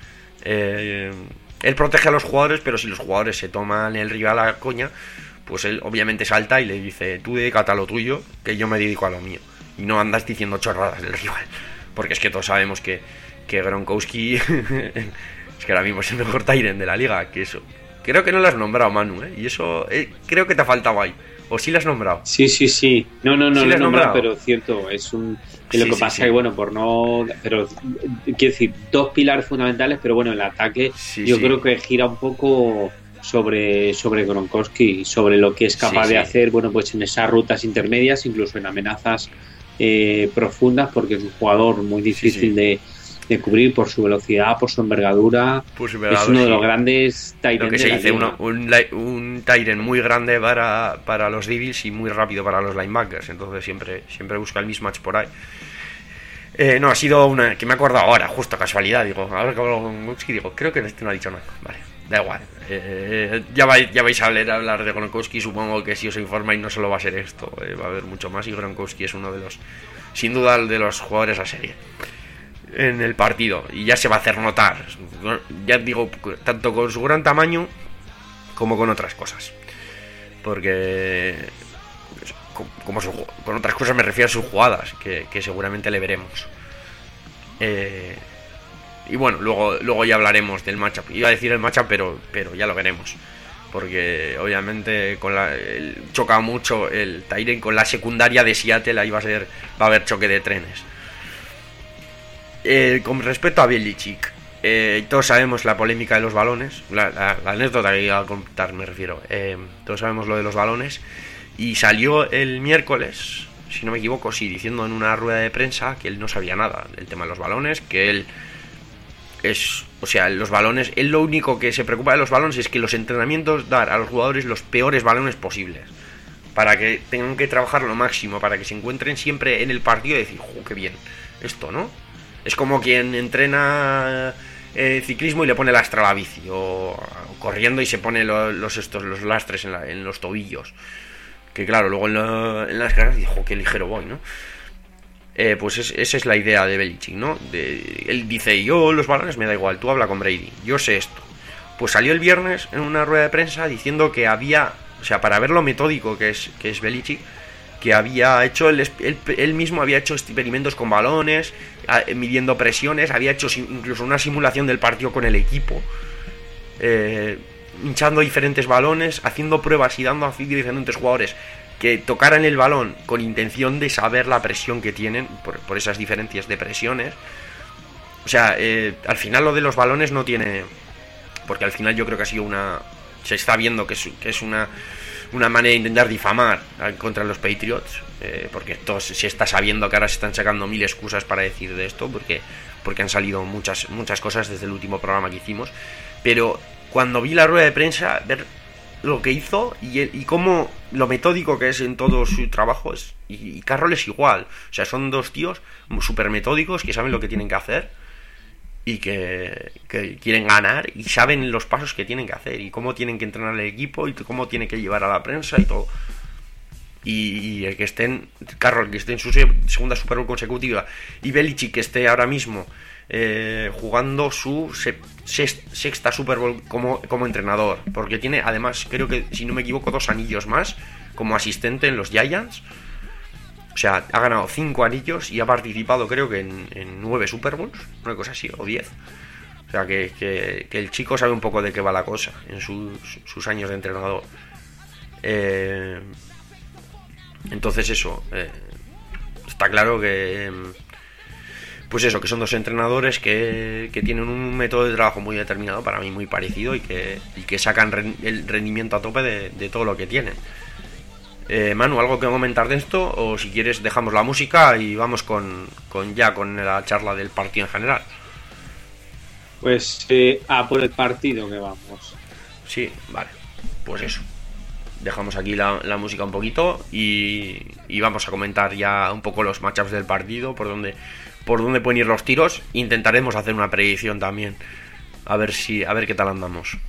Eh, él protege a los jugadores, pero si los jugadores se toman el rival a la coña, pues él obviamente salta y le dice, tú dedícate a lo tuyo, que yo me dedico a lo mío. Y no andas diciendo chorradas del rival. Porque es que todos sabemos que, que Gronkowski es que ahora mismo es el mejor tight end de la liga. Que eso, creo que no lo has nombrado, Manu, ¿eh? Y eso eh, creo que te ha faltado ahí. ¿O sí lo has nombrado? Sí, sí, sí. No, no, no, ¿Sí lo he nombrado, pero cierto, es un... Sí, lo que sí, pasa es sí. que, bueno, por no... Pero, quiero decir, dos pilares fundamentales, pero bueno, el ataque sí, yo sí. creo que gira un poco sobre, sobre Gronkowski, sobre lo que es capaz sí, de sí. hacer, bueno, pues en esas rutas intermedias, incluso en amenazas eh, profundas, porque es un jugador muy difícil sí, sí. de... de cubrir por su velocidad, por su envergadura. Por su envergadura es uno sí. de los grandes tight ends. Lo que se dice, uno, un, un tight end muy grande para, para los Devils y muy rápido para los linebackers. Entonces siempre, siempre busca el mismatch por ahí. Eh, no, ha sido una que me he acordado ahora, justo casualidad. Digo, ahora que hablo con Gronkowski, digo, creo que este no ha dicho nada. Vale, da igual. Eh, ya, vais, ya vais a leer, hablar de Gronkowski. Supongo que si os informáis no solo va a ser esto, eh, va a haber mucho más. Y Gronkowski es uno de los, sin duda, de los jugadores a serie en el partido, y ya se va a hacer notar, ya digo, tanto con su gran tamaño como con otras cosas, porque como su, con otras cosas me refiero a sus jugadas, que, que seguramente le veremos. Eh, y bueno, luego, luego ya hablaremos del matchup. Iba a decir el matchup, pero, pero ya lo veremos, porque obviamente con la, el, choca mucho el Tyren con la secundaria de Seattle. Ahí va a ser, va a haber choque de trenes. Eh, con respecto a Belichick, eh, todos sabemos la polémica de los balones, la, la, la anécdota que iba a contar, me refiero. Eh, todos sabemos lo de los balones. Y salió el miércoles, si no me equivoco, sí, diciendo en una rueda de prensa que él no sabía nada del tema de los balones, que él es, o sea, los balones, él lo único que se preocupa de los balones es que los entrenamientos dar a los jugadores los peores balones posibles, para que tengan que trabajar lo máximo, para que se encuentren siempre en el partido y decir, ¡jo, qué bien! Esto, ¿no? Es como quien entrena eh, ciclismo y le pone lastre a la bici, o, o corriendo y se pone lo, los estos los lastres en, la, en los tobillos. Que claro, luego en, la, en las carreras dijo, qué ligero voy, ¿no? Eh, pues es, esa es la idea de Belichick, ¿no? De, él dice, yo los balones me da igual, tú habla con Brady, yo sé esto. Pues salió el viernes en una rueda de prensa diciendo que había, o sea, para ver lo metódico que es, que es Belichick, que había hecho, él, él, él mismo había hecho experimentos con balones, midiendo presiones, había hecho incluso una simulación del partido con el equipo, eh, hinchando diferentes balones, haciendo pruebas y dando a diferentes jugadores que tocaran el balón con intención de saber la presión que tienen por, por esas diferencias de presiones. O sea, eh, al final lo de los balones no tiene, porque al final yo creo que ha sido una, se está viendo que es, que es una una manera de intentar difamar contra los Patriots, eh, porque esto se está sabiendo que ahora se están sacando mil excusas para decir de esto, porque, porque han salido muchas, muchas cosas desde el último programa que hicimos. Pero cuando vi la rueda de prensa, ver lo que hizo y, y cómo lo metódico que es en todo su trabajo, es, y, y Carroll es igual. O sea, son dos tíos súper metódicos que saben lo que tienen que hacer y que, que quieren ganar y saben los pasos que tienen que hacer y cómo tienen que entrenar el equipo y cómo tienen que llevar a la prensa y todo. Y, y el que estén Carroll, que esté en su segunda Super Bowl consecutiva, y Belichick, que esté ahora mismo eh, jugando su se, sexta Super Bowl como, como entrenador, porque tiene además, creo que si no me equivoco, dos anillos más como asistente en los Giants. O sea, ha ganado cinco anillos y ha participado creo que en, en nueve Super Bowls, una cosa así, o diez. O sea, que, que, que el chico sabe un poco de qué va la cosa en sus, sus años de entrenador. Eh, entonces eso, eh, está claro que... Pues eso, que son dos entrenadores que, que tienen un método de trabajo muy determinado, para mí muy parecido, y que, y que sacan re, el rendimiento a tope de, de todo lo que tienen. Eh, Manu, ¿algo que comentar de esto? O si quieres dejamos la música y vamos con, con ya con la charla del partido en general. Pues eh, a por el partido que vamos. Sí, vale, pues eso. Dejamos aquí la, la música un poquito y, y vamos a comentar ya un poco los matchups del partido, por donde... por dónde pueden ir los tiros. Intentaremos hacer una predicción también, a ver si a ver qué tal andamos.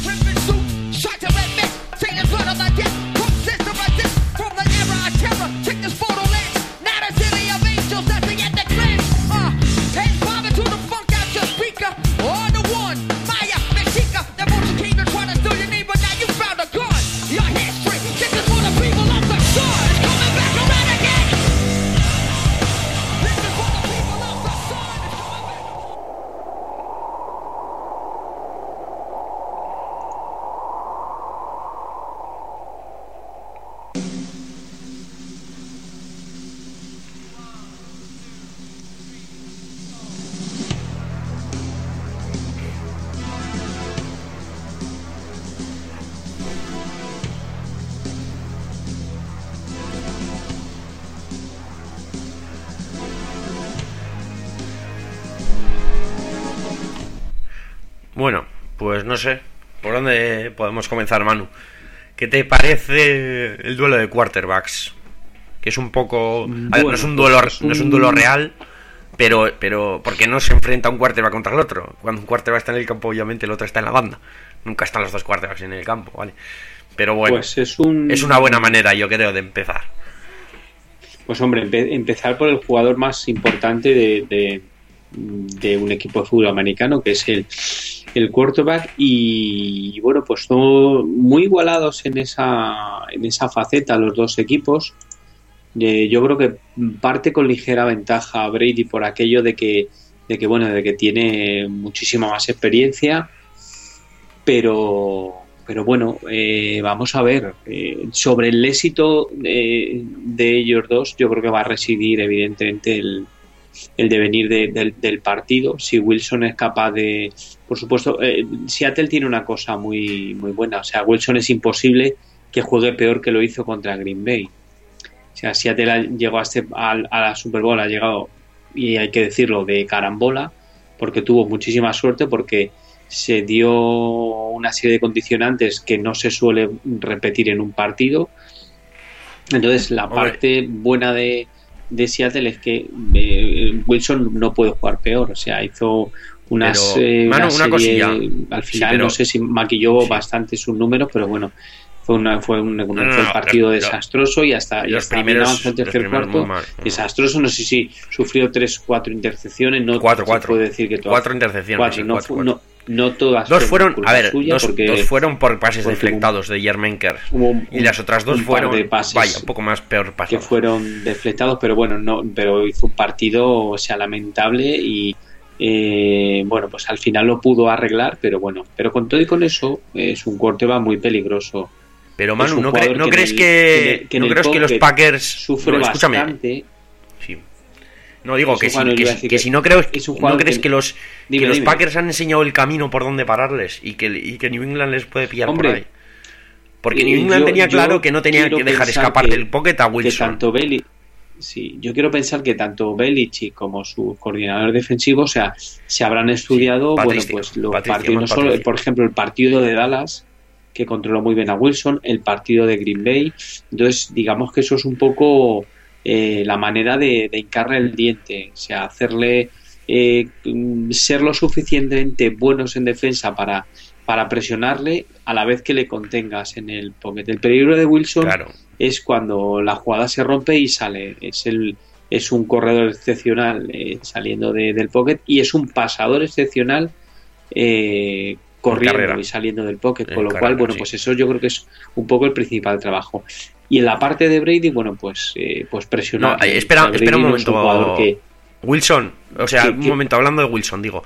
Bueno, pues no sé por dónde podemos comenzar, Manu. ¿Qué te parece el duelo de quarterbacks? Que es un poco... Bueno, a ver, no es un duelo, pues es un... no es un duelo real, pero, pero porque no se enfrenta un quarterback contra el otro. Cuando un quarterback está en el campo, obviamente el otro está en la banda. Nunca están los dos quarterbacks en el campo, ¿vale? Pero bueno, pues es, un... es una buena manera, yo creo, de empezar. Pues hombre, empe- empezar por el jugador más importante de, de, de un equipo de fútbol americano, que es el... el quarterback, y, y bueno, pues no, muy igualados en esa en esa faceta los dos equipos. Eh, yo creo que parte con ligera ventaja Brady por aquello de que de que bueno de que tiene muchísima más experiencia, pero pero bueno, eh, vamos a ver, eh, sobre el éxito de, de ellos dos, yo creo que va a residir evidentemente el el devenir de, de, del partido. Si Wilson es capaz de... Por supuesto, eh, Seattle tiene una cosa muy, muy buena. O sea, Wilson es imposible que juegue peor que lo hizo contra Green Bay. O sea, Seattle llegó a, este, a, a la Super Bowl, ha llegado, y hay que decirlo, de carambola, porque tuvo muchísima suerte, porque se dio una serie de condicionantes que no se suele repetir en un partido. Entonces, la parte buena de... de Seattle es que eh, Wilson no puede jugar peor, o sea, hizo unas pero, eh, Manu, una una serie, cosilla. al final Sí, pero... no sé si maquilló sí. bastante sus números, pero bueno, fue una fue un, no, no, no, fue un partido no, desastroso y hasta, y los hasta primeros, el tercer cuarto mal, desastroso. No sé si sufrió tres, cuatro intercepciones, no cuatro, cuatro, puede decir que todas, cuatro intercepciones, cuatro, sí, no, cuatro, no, no todas dos fueron, a ver, suya dos, porque, dos fueron por pases deflectados un, de Jermenker un, y las otras dos fueron, pases vaya, un poco más peor pasados. que fueron deflectados, pero bueno, no, pero hizo un partido, o sea, lamentable y eh, bueno, pues al final lo pudo arreglar, pero bueno, pero con todo y con eso es un quarterback muy peligroso. Pero Manu, ¿no, cre- ¿no que crees el, que, que, ¿no crees que los Packers sufre no, escúchame, bastante? Sí. No digo que, si, que, que, que si no creo no crees que, que los dime, que los dime. Packers han enseñado el camino por donde pararles y que, y que New England les puede pillar. Hombre, por ahí. Porque New England tenía claro que no tenía que dejar escapar que, del pocket a Wilson. Que tanto Beli- sí, yo quiero pensar que tanto Belichick como su coordinador defensivo, o sea, se habrán estudiado, sí, bueno, pues los Patricia, partidos, no solo, por ejemplo, el partido de Dallas, que controló muy bien a Wilson, el partido de Green Bay. Entonces, digamos que eso es un poco eh, la manera de, de hincarle el diente, o sea, hacerle eh, ser lo suficientemente buenos en defensa para para presionarle a la vez que le contengas en el pocket. El peligro de Wilson claro. es cuando la jugada se rompe y sale. Es el es un corredor excepcional eh, saliendo de, del pocket y es un pasador excepcional eh, corriendo y saliendo del pocket. Con lo carrera, cual, bueno, sí. pues eso yo creo que es un poco el principal trabajo. Y en la parte de Brady, bueno, pues eh, pues presionar. No, espera, o sea, espera un momento. Un que, Wilson, o sea, que, un que, momento, hablando de Wilson, digo,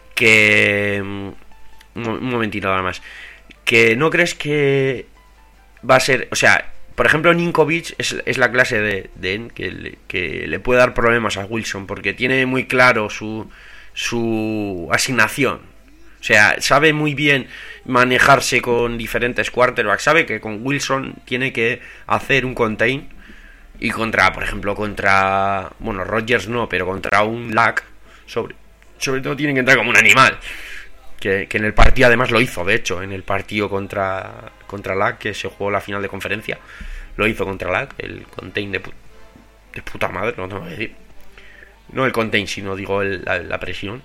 que... Un momentito nada más. Que no crees que va a ser, o sea, por ejemplo, Ninkovic es, es la clase de, de que, le, que le puede dar problemas a Wilson porque tiene muy claro su su asignación. O sea, sabe muy bien manejarse con diferentes quarterbacks. Sabe que con Wilson tiene que hacer un contain y contra, por ejemplo, contra, bueno, Rodgers no, pero contra un Luck, sobre, sobre todo tiene que entrar como un animal. Que, que en el partido además lo hizo, de hecho, en el partido contra contra Luck, que se jugó la final de conferencia, lo hizo contra Luck, el contain de, pu- de puta madre, no tengo que decir. No el contain, sino digo el, la, la presión.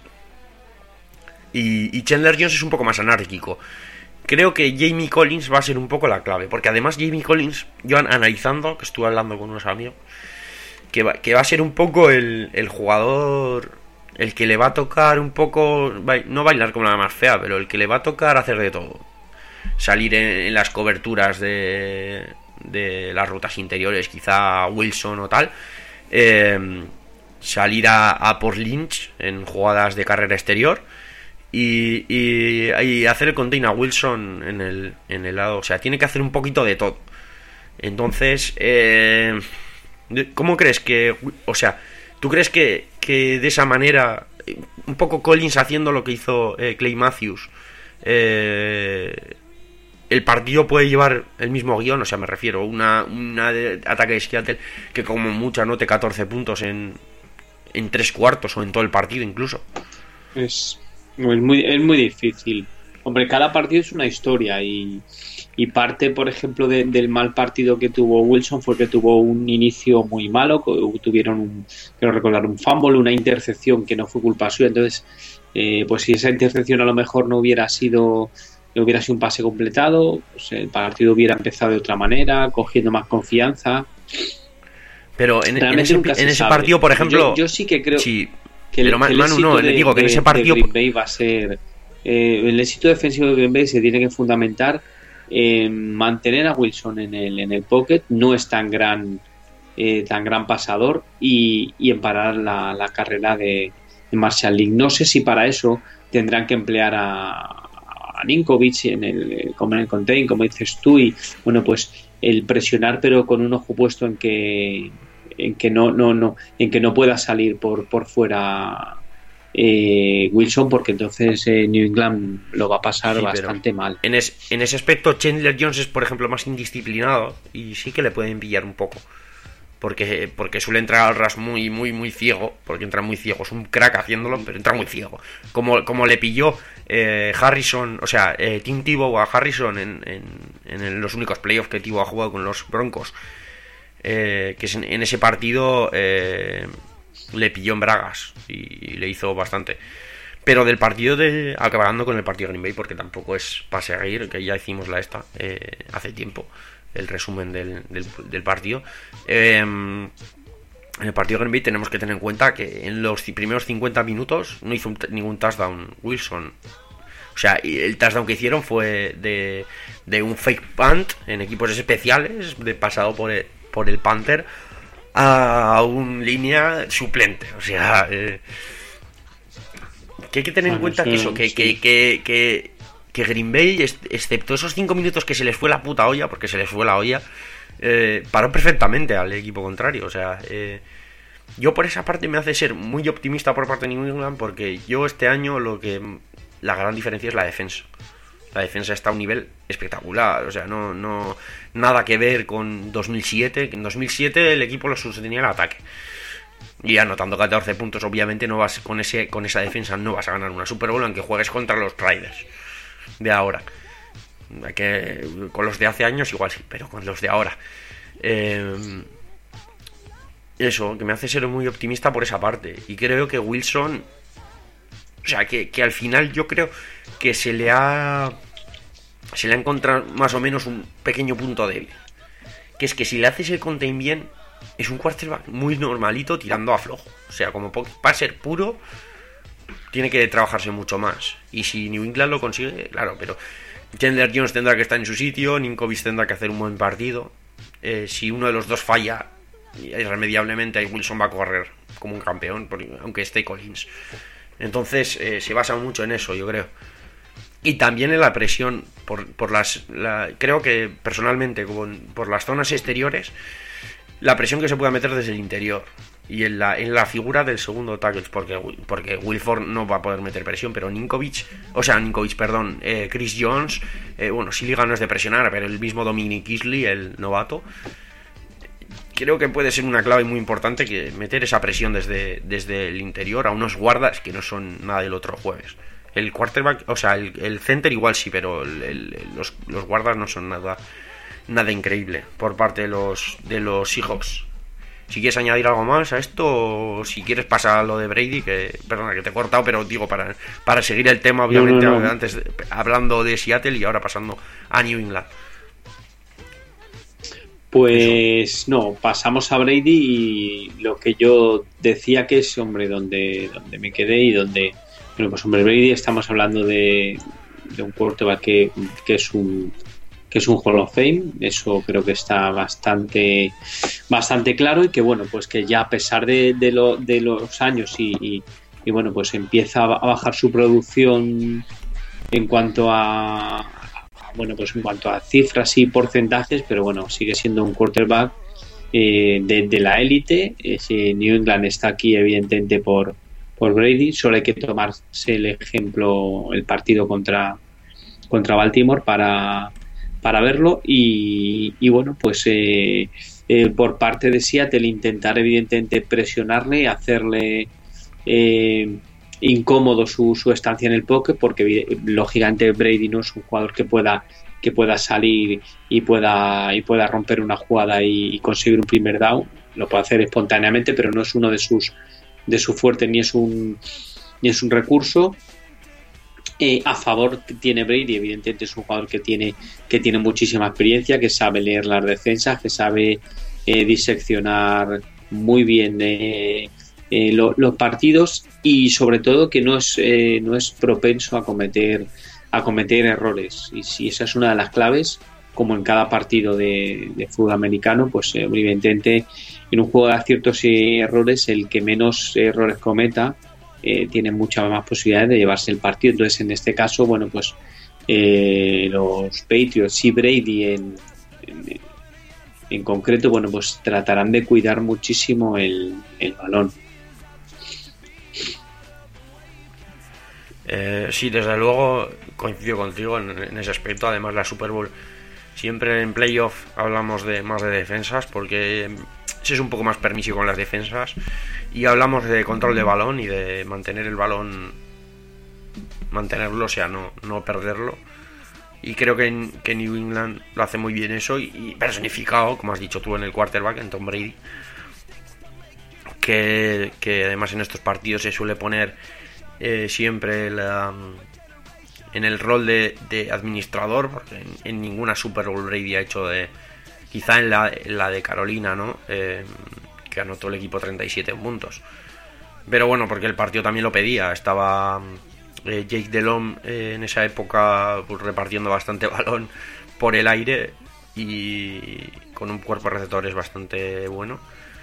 Y, y Chandler Jones es un poco más anárquico. Creo que Jamie Collins va a ser un poco la clave, porque además Jamie Collins, yo analizando, que estuve hablando con unos amigos, que va, que va a ser un poco el, el jugador... El que le va a tocar un poco, no bailar como la más fea, pero el que le va a tocar hacer de todo. Salir en, en las coberturas de, de las rutas interiores, quizá Wilson o tal. Eh, salir a, a por Lynch en jugadas de carrera exterior. Y, y, y hacer el contain a Wilson en el, en el lado. O sea, tiene que hacer un poquito de todo. Entonces, eh, ¿cómo crees que...? O sea... ¿Tú crees que, que de esa manera, un poco Collins haciendo lo que hizo eh, Clay Matthews, eh, el partido puede llevar el mismo guión? O sea, me refiero, una, una de ataque de Seattle que como mucho anote catorce puntos en, en tres cuartos o en todo el partido incluso. Es, es, muy, es muy difícil. Hombre, cada partido es una historia y... Y parte, por ejemplo, de, del mal partido que tuvo Wilson fue que tuvo un inicio muy malo, tuvieron, un, quiero recordar, un fumble, una intercepción que no fue culpa suya. Entonces, eh, pues si esa intercepción a lo mejor no hubiera sido, no hubiera sido un pase completado, pues el partido hubiera empezado de otra manera, cogiendo más confianza. Pero en, en ese, en ese partido, por ejemplo, yo, yo sí que creo sí, que el, pero el Manu, no, le digo que en ese partido de Green Bay va a ser eh, el éxito defensivo de Green Bay se tiene que fundamentar Eh, mantener a Wilson en el en el pocket, no es tan gran eh, tan gran pasador y, y en parar la, la carrera de, de Marshall Lynch. No sé si para eso tendrán que emplear a, a Ninkovic en el, como en el contain, como dices tú, y bueno, pues el presionar pero con un ojo puesto en que en que no no no en que no pueda salir por por fuera Eh, Wilson, porque entonces eh, New England lo va a pasar sí, bastante mal. En, es, en ese aspecto Chandler Jones es, por ejemplo, más indisciplinado y sí que le pueden pillar un poco, porque porque suele entrar al ras muy muy muy ciego, porque entra muy ciego, es un crack haciéndolo, pero entra muy ciego, como, como le pilló eh, Harrison, o sea, eh, Tim Tebow a Harrison en, en, en los únicos playoffs que Tebow ha jugado con los Broncos, eh, que es en, en ese partido eh, le pilló en bragas y le hizo bastante. Pero del partido de... acabando con el partido de Green Bay, porque tampoco es para seguir, que ya hicimos la esta eh, hace tiempo, el resumen del, del, del partido. Eh, en el partido de Green Bay tenemos que tener en cuenta que en los primeros cincuenta minutos no hizo un t- ningún touchdown Wilson. O sea, el touchdown que hicieron fue de, de un fake punt en equipos especiales, de pasado por el, por el punter a un línea suplente. O sea, eh, que hay que tener en cuenta que eso, que, que, que, que, que Green Bay, excepto esos cinco minutos que se les fue la puta olla, porque se les fue la olla, eh, paró perfectamente al equipo contrario. O sea, eh, yo por esa parte me hace ser muy optimista por parte de New England, porque yo este año lo que la gran diferencia es la defensa. La defensa está a un nivel espectacular, o sea, no, no nada que ver con dos mil siete, que en dos mil siete el equipo lo sostenía el ataque. Y anotando catorce puntos, obviamente no vas con ese con esa defensa no vas a ganar una Super Bowl aunque juegues contra los Raiders de ahora. Que con los de hace años igual sí, pero con los de ahora. Eh, eso, que me hace ser muy optimista por esa parte. Y creo que Wilson, o sea, que, que al final yo creo que se le ha se le ha encontrado más o menos un pequeño punto débil. Que es que si le haces el contain bien, es un quarterback muy normalito tirando a flojo. O sea, como para ser puro, tiene que trabajarse mucho más. Y si New England lo consigue, claro, pero Chandler Jones tendrá que estar en su sitio, Ninkovich tendrá que hacer un buen partido. Eh, si uno de los dos falla, irremediablemente ahí Wilson va a correr como un campeón, aunque esté Collins. Entonces eh, se basa mucho en eso, yo creo. Y también en la presión por, por las la, creo que personalmente con, por las zonas exteriores, la presión que se pueda meter desde el interior y en la, en la figura del segundo tackle, porque, porque Wilford no va a poder meter presión, pero Ninkovich, o sea, Ninkovich, perdón, eh, Chris Jones, eh, bueno, Silligan no es de presionar, pero el mismo Dominic Easley, el novato, creo que puede ser una clave muy importante que meter esa presión desde, desde el interior a unos guardas que no son nada del otro jueves. El quarterback, o sea, el, el center igual sí, pero el, el, los, los guardas no son nada nada increíble por parte de los de los Seahawks. Si quieres añadir algo más a esto, o si quieres pasar a lo de Brady, que perdona que te he cortado, pero digo para, para seguir el tema, obviamente, no, no, no. antes de, hablando de Seattle y ahora pasando a New England. Pues Eso. no, pasamos a Brady y lo que yo decía que es, hombre, donde, donde me quedé y donde, bueno, pues hombre, Brady estamos hablando de, de un quarterback que, que es un que es un Hall of Fame, eso creo que está bastante bastante claro y que bueno, pues que ya a pesar de, de, lo, de los años y, y, y bueno, pues empieza a bajar su producción en cuanto a bueno, pues en cuanto a cifras y porcentajes, pero bueno, sigue siendo un quarterback eh, de, de la élite. Ese New England está aquí evidentemente por, por Brady, solo hay que tomarse el ejemplo, el partido contra, contra Baltimore para para verlo y, y bueno, pues eh, eh, por parte de Seattle intentar evidentemente presionarle, hacerle eh, incómodo su, su estancia en el pocket, porque lógicamente Brady no es un jugador que pueda que pueda salir y pueda y pueda romper una jugada y, y conseguir un primer down, lo puede hacer espontáneamente, pero no es uno de sus de su fuerte ni es un ni es un recurso. Eh, a favor tiene Brady, evidentemente es un jugador que tiene que tiene muchísima experiencia, que sabe leer las defensas, que sabe eh, diseccionar muy bien eh, eh, lo, los partidos y sobre todo que no es eh, no es propenso a cometer a cometer errores, y si esa es una de las claves, como en cada partido de, de fútbol americano, pues eh, evidentemente en un juego de ciertos eh, errores el que menos errores cometa Eh, tiene muchas más posibilidades de llevarse el partido. Entonces en este caso, bueno, pues eh, los Patriots y Brady en, en, en concreto, bueno, pues tratarán de cuidar muchísimo el, el balón. Eh, sí, desde luego coincido contigo en, en ese aspecto. Además, la Super Bowl siempre en playoff hablamos de más de defensas, porque se es un poco más permisivo con las defensas, y hablamos de control de balón y de mantener el balón, mantenerlo, o sea, no, no perderlo. Y creo que, en, que New England lo hace muy bien eso, y, y personificado, como has dicho tú, en el quarterback, en Tom Brady, que, que además en estos partidos se suele poner eh, siempre la, en el rol de, de administrador, porque en, en ninguna Super Bowl Brady ha hecho de, quizá en la, en la de Carolina, ¿no? Eh, que anotó el equipo treinta y siete puntos, pero bueno, porque el partido también lo pedía. Estaba eh, Jake Delhomme eh, en esa época pues, repartiendo bastante balón por el aire y con un cuerpo de receptores bastante bueno,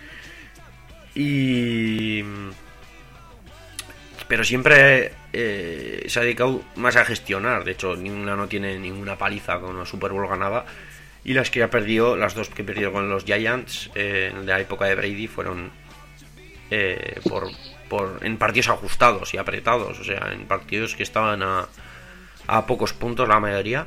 y pero siempre eh, se ha dedicado más a gestionar. De hecho, ninguna no tiene ninguna paliza con una Super Bowl ganada. Y las que ha perdido, las dos que perdió con los Giants eh, de la época de Brady, fueron eh, por, por en partidos ajustados y apretados, o sea, en partidos que estaban a, a pocos puntos la mayoría.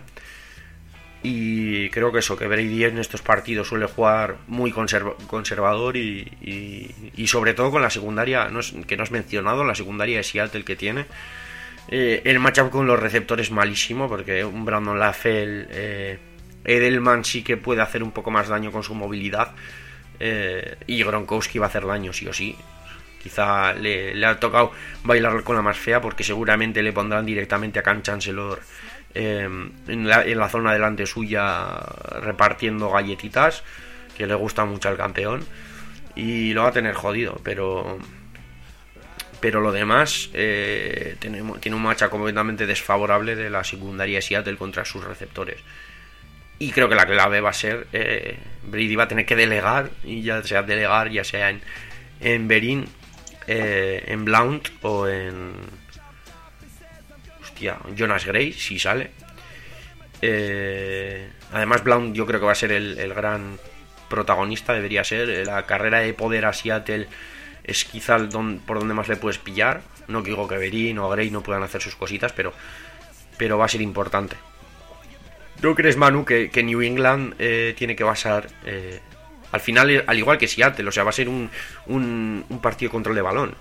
Y creo que eso, que Brady en estos partidos suele jugar muy conserva- conservador y, y, y sobre todo con la secundaria, no es, que no has mencionado, la secundaria de Seattle que tiene. Eh, el matchup con los receptores malísimo, porque un Brandon LaFell, eh, Edelman sí que puede hacer un poco más daño con su movilidad, eh, y Gronkowski va a hacer daño sí o sí. Quizá le, le ha tocado bailar con la más fea, porque seguramente le pondrán directamente a Cam Chancellor Eh, en, la, en la zona delante suya repartiendo galletitas, que le gusta mucho al campeón, y lo va a tener jodido, pero pero lo demás eh, tiene, tiene un matchup completamente desfavorable de la secundaria de Seattle contra sus receptores, y creo que la clave va a ser eh, Brady va a tener que delegar, y ya sea delegar ya sea en, en Berín, eh, en Blount o en Jonas Gray, si sale. Eh, además, Blount yo creo que va a ser el, el gran protagonista, debería ser. La carrera de poder a Seattle es quizá el don, por donde más le puedes pillar. No digo que Berín o Gray no puedan hacer sus cositas, pero, pero va a ser importante. ¿No crees, Manu, que, que New England eh, tiene que basar eh, al final, al igual que Seattle? O sea, va a ser un, un, un partido de control de balón.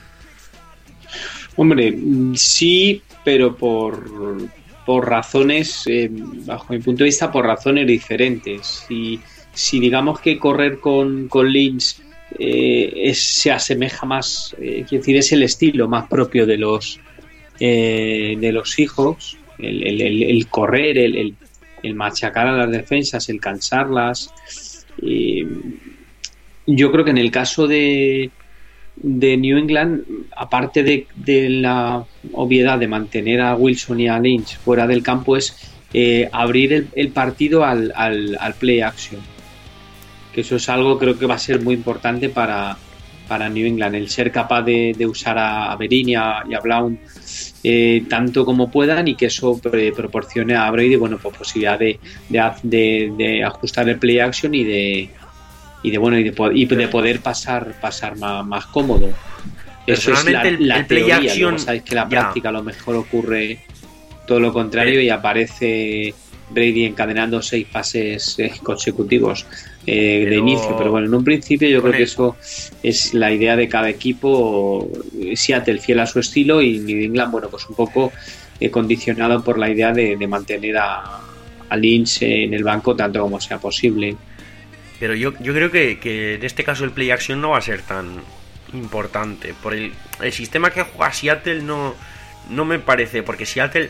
Hombre, sí, pero por, por razones, eh, bajo mi punto de vista, por razones diferentes. Si, si digamos que correr con, con Lynch eh, es, se asemeja más, eh, quiero decir, es el estilo más propio de los eh, de los Seahawks, el, el, el, el correr, el, el, el machacar a las defensas, el cansarlas. Eh, yo creo que en el caso de de New England, aparte de, de la obviedad de mantener a Wilson y a Lynch fuera del campo, es eh, abrir el, el partido al, al, al play action, que eso es algo creo que va a ser muy importante para, para New England, el ser capaz de, de usar a, a Berín y a, y a Blount eh, tanto como puedan, y que eso pre- proporcione a Brady, bueno, pues posibilidad de, de, de, de ajustar el play action y de y de bueno y de, y de poder pasar pasar más, más cómodo. Eso es la, el, la el play teoría. action, luego sabéis que la ya. práctica a lo mejor ocurre todo lo contrario, y aparece Brady encadenando seis pases consecutivos eh, pero, de inicio, pero bueno, en un principio yo creo el... que eso es la idea de cada equipo. Seattle fiel a su estilo, y New England, bueno, pues un poco eh, condicionado por la idea de, de mantener a, a Lynch en el banco tanto como sea posible. Pero yo, yo creo que, que en este caso el play action no va a ser tan importante. Por el, el sistema que juega Seattle no, no me parece. Porque Seattle,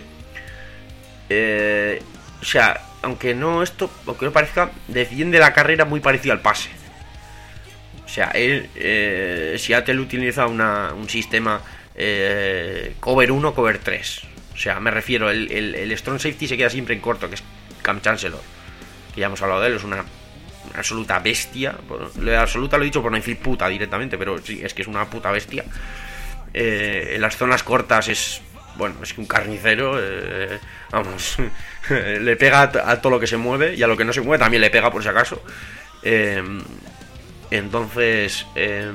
eh, o sea, aunque no esto, aunque no parezca, defiende la carrera muy parecido al pase. O sea, él, eh, Seattle utiliza una, un sistema eh, cover uno, cover tres. O sea, me refiero, el, el, el strong safety se queda siempre en corto, que es Cam Chancellor, que ya hemos hablado de él, es una absoluta bestia. Lo de absoluta lo he dicho por no decir puta directamente, pero sí, es que es una puta bestia. Eh, en las zonas cortas es, bueno, es que un carnicero, eh, vamos, le pega a, a todo lo que se mueve, y a lo que no se mueve también le pega, por si acaso. Eh, entonces, eh,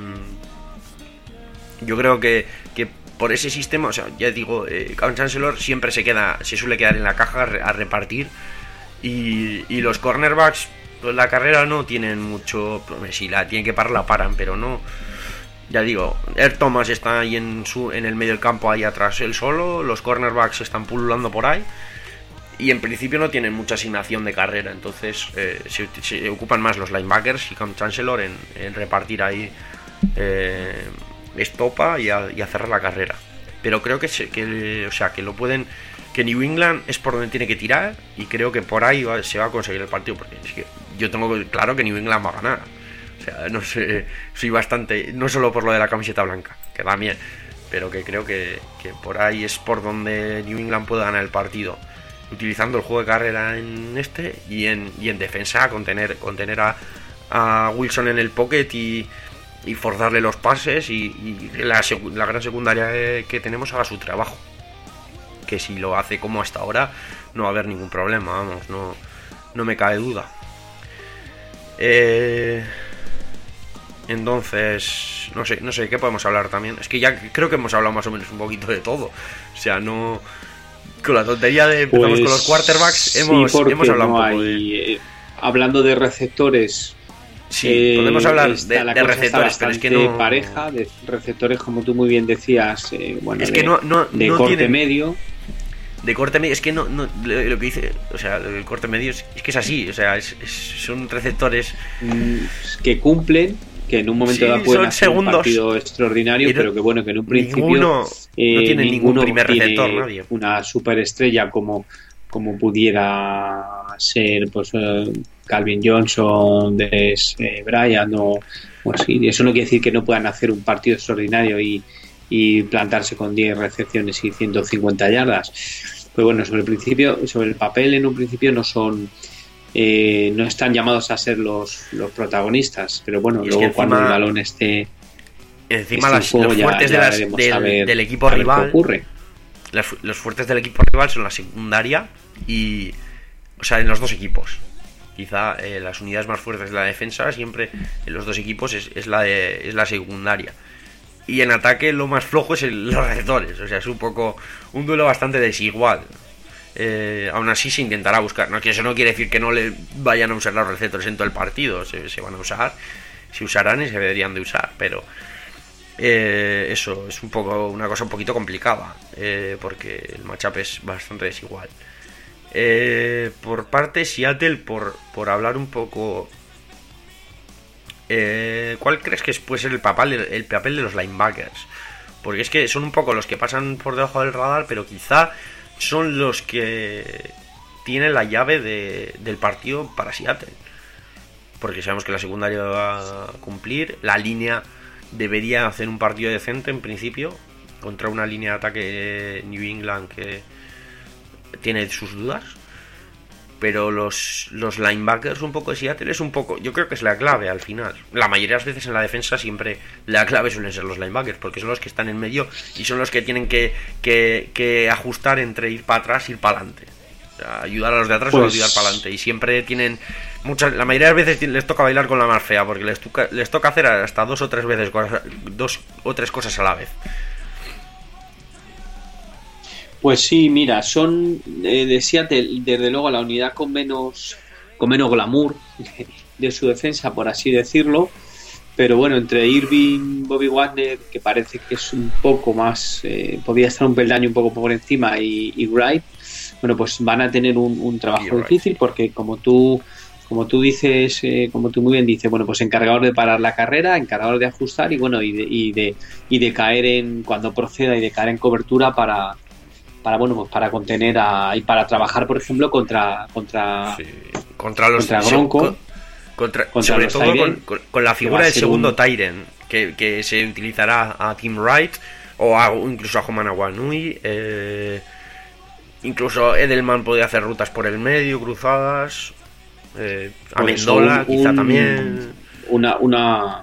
yo creo que, que por ese sistema, o sea, ya digo, eh, Cam Chancellor siempre se queda, se suele quedar en la caja a repartir, y, y los cornerbacks, pues la carrera no tienen mucho. Si la tienen que parar, la paran, pero no. Ya digo, Earl Thomas está ahí en su en el medio del campo, ahí atrás él solo. Los cornerbacks están pululando por ahí, y en principio no tienen mucha asignación de carrera. Entonces eh, se, se ocupan más los linebackers y Cam Chancellor en, en repartir ahí eh, estopa y a, y a cerrar la carrera. Pero creo que, se, que o sea que lo pueden, que New England es por donde tiene que tirar, y creo que por ahí va, se va a conseguir el partido, porque es que yo tengo claro que New England va a ganar. O sea, no sé, soy bastante, no solo por lo de la camiseta blanca, que también, pero que creo que, que por ahí es por donde New England puede ganar el partido, utilizando el juego de carrera en este, y en, y en defensa contener, contener a, a Wilson en el pocket y, y forzarle los pases, y, y la, la gran secundaria que tenemos haga su trabajo, que si lo hace como hasta ahora no va a haber ningún problema, vamos, no, no me cabe duda. Eh, entonces, no sé, no sé qué podemos hablar también. Es que ya creo que hemos hablado más o menos un poquito de todo. O sea, no. con la tontería de empezamos pues, con los quarterbacks, hemos, sí, hemos hablado no un poco hay, de... eh, hablando de receptores. Sí, eh, podemos hablar de, de receptores, pero es que no... pareja, de receptores, como tú muy bien decías, eh, bueno, es de, que no, no, de no corte tienen... medio. De corte medio, es que no, no lo que dice, o sea, el corte medio es, es que es así, o sea, es, es, son receptores que cumplen, que en un momento sí, dado pueden hacer segundos, un partido extraordinario, pero, pero que bueno, que en un principio ninguno, eh, no tiene ningún primer tiene receptor, nadie. Una superestrella como, como pudiera ser pues eh, Calvin Johnson, Des eh, Bryant o, o así. Eso no quiere decir que no puedan hacer un partido extraordinario y y plantarse con diez recepciones y ciento cincuenta yardas. Pues bueno, sobre el principio, sobre el papel en un principio no son eh, no están llamados a ser los, los protagonistas, pero bueno, y luego es que cuando encima, el balón esté encima las, juego, los fuertes ya, ya de las, del, saber, del equipo rival ocurre. Las, los fuertes del equipo rival son la secundaria y o sea, en los dos equipos. Quizá eh, las unidades más fuertes de la defensa siempre en los dos equipos es, es la de, es la secundaria. Y en ataque lo más flojo es el, los receptores. O sea, es un poco un duelo bastante desigual. Eh, aún así se intentará buscar. No, que eso no quiere decir que no le vayan a usar los receptores en todo el partido. Se, se van a usar, se usarán y se deberían de usar. Pero eh, eso es un poco una cosa un poquito complicada. Eh, porque el matchup es bastante desigual. Eh, por parte de Seattle, por, por hablar un poco... Eh, ¿Cuál crees que puede ser el papel, el papel de los linebackers? Porque es que son un poco los que pasan por debajo del radar, pero quizá son los que tienen la llave de, del partido para Seattle. Porque sabemos que la secundaria va a cumplir, la línea debería hacer un partido decente en principio contra una línea de ataque New England que tiene sus dudas. Pero los, los linebackers un poco de Seattle es un poco... Yo creo que es la clave al final. La mayoría de las veces en la defensa siempre la clave suelen ser los linebackers, porque son los que están en medio y son los que tienen que, que, que ajustar entre ir para atrás y ir para adelante. O sea, ayudar a los de atrás pues... o ayudar para adelante. Y siempre tienen... muchas La mayoría de las veces les toca bailar con la más fea, porque les toca, les toca hacer hasta dos o tres veces, dos o tres cosas a la vez. Pues sí, mira, son eh, de Seattle, desde luego la unidad con menos con menos glamour de, de su defensa, por así decirlo, pero bueno, entre Irving, Bobby Wagner, que parece que es un poco más, eh, podría estar un peldaño un poco por encima, y, y Wright, bueno, pues van a tener un, un trabajo difícil, porque como tú como tú dices, eh, como tú muy bien dices, bueno, pues encargador de parar la carrera, encargador de ajustar y bueno, y de, y de, y de caer en, cuando proceda, y de caer en cobertura para para bueno pues para contener a, y para trabajar, por ejemplo, contra contra sí, contra los contra Bronco, con, contra, contra sobre todo Tyren, con, con, con la figura del segundo un... Tyren que, que se utilizará a Tim Wright o a, incluso a Homan Awanui, eh, incluso Edelman podría hacer rutas por el medio, cruzadas, eh, a pues Mendola un, quizá un, también una una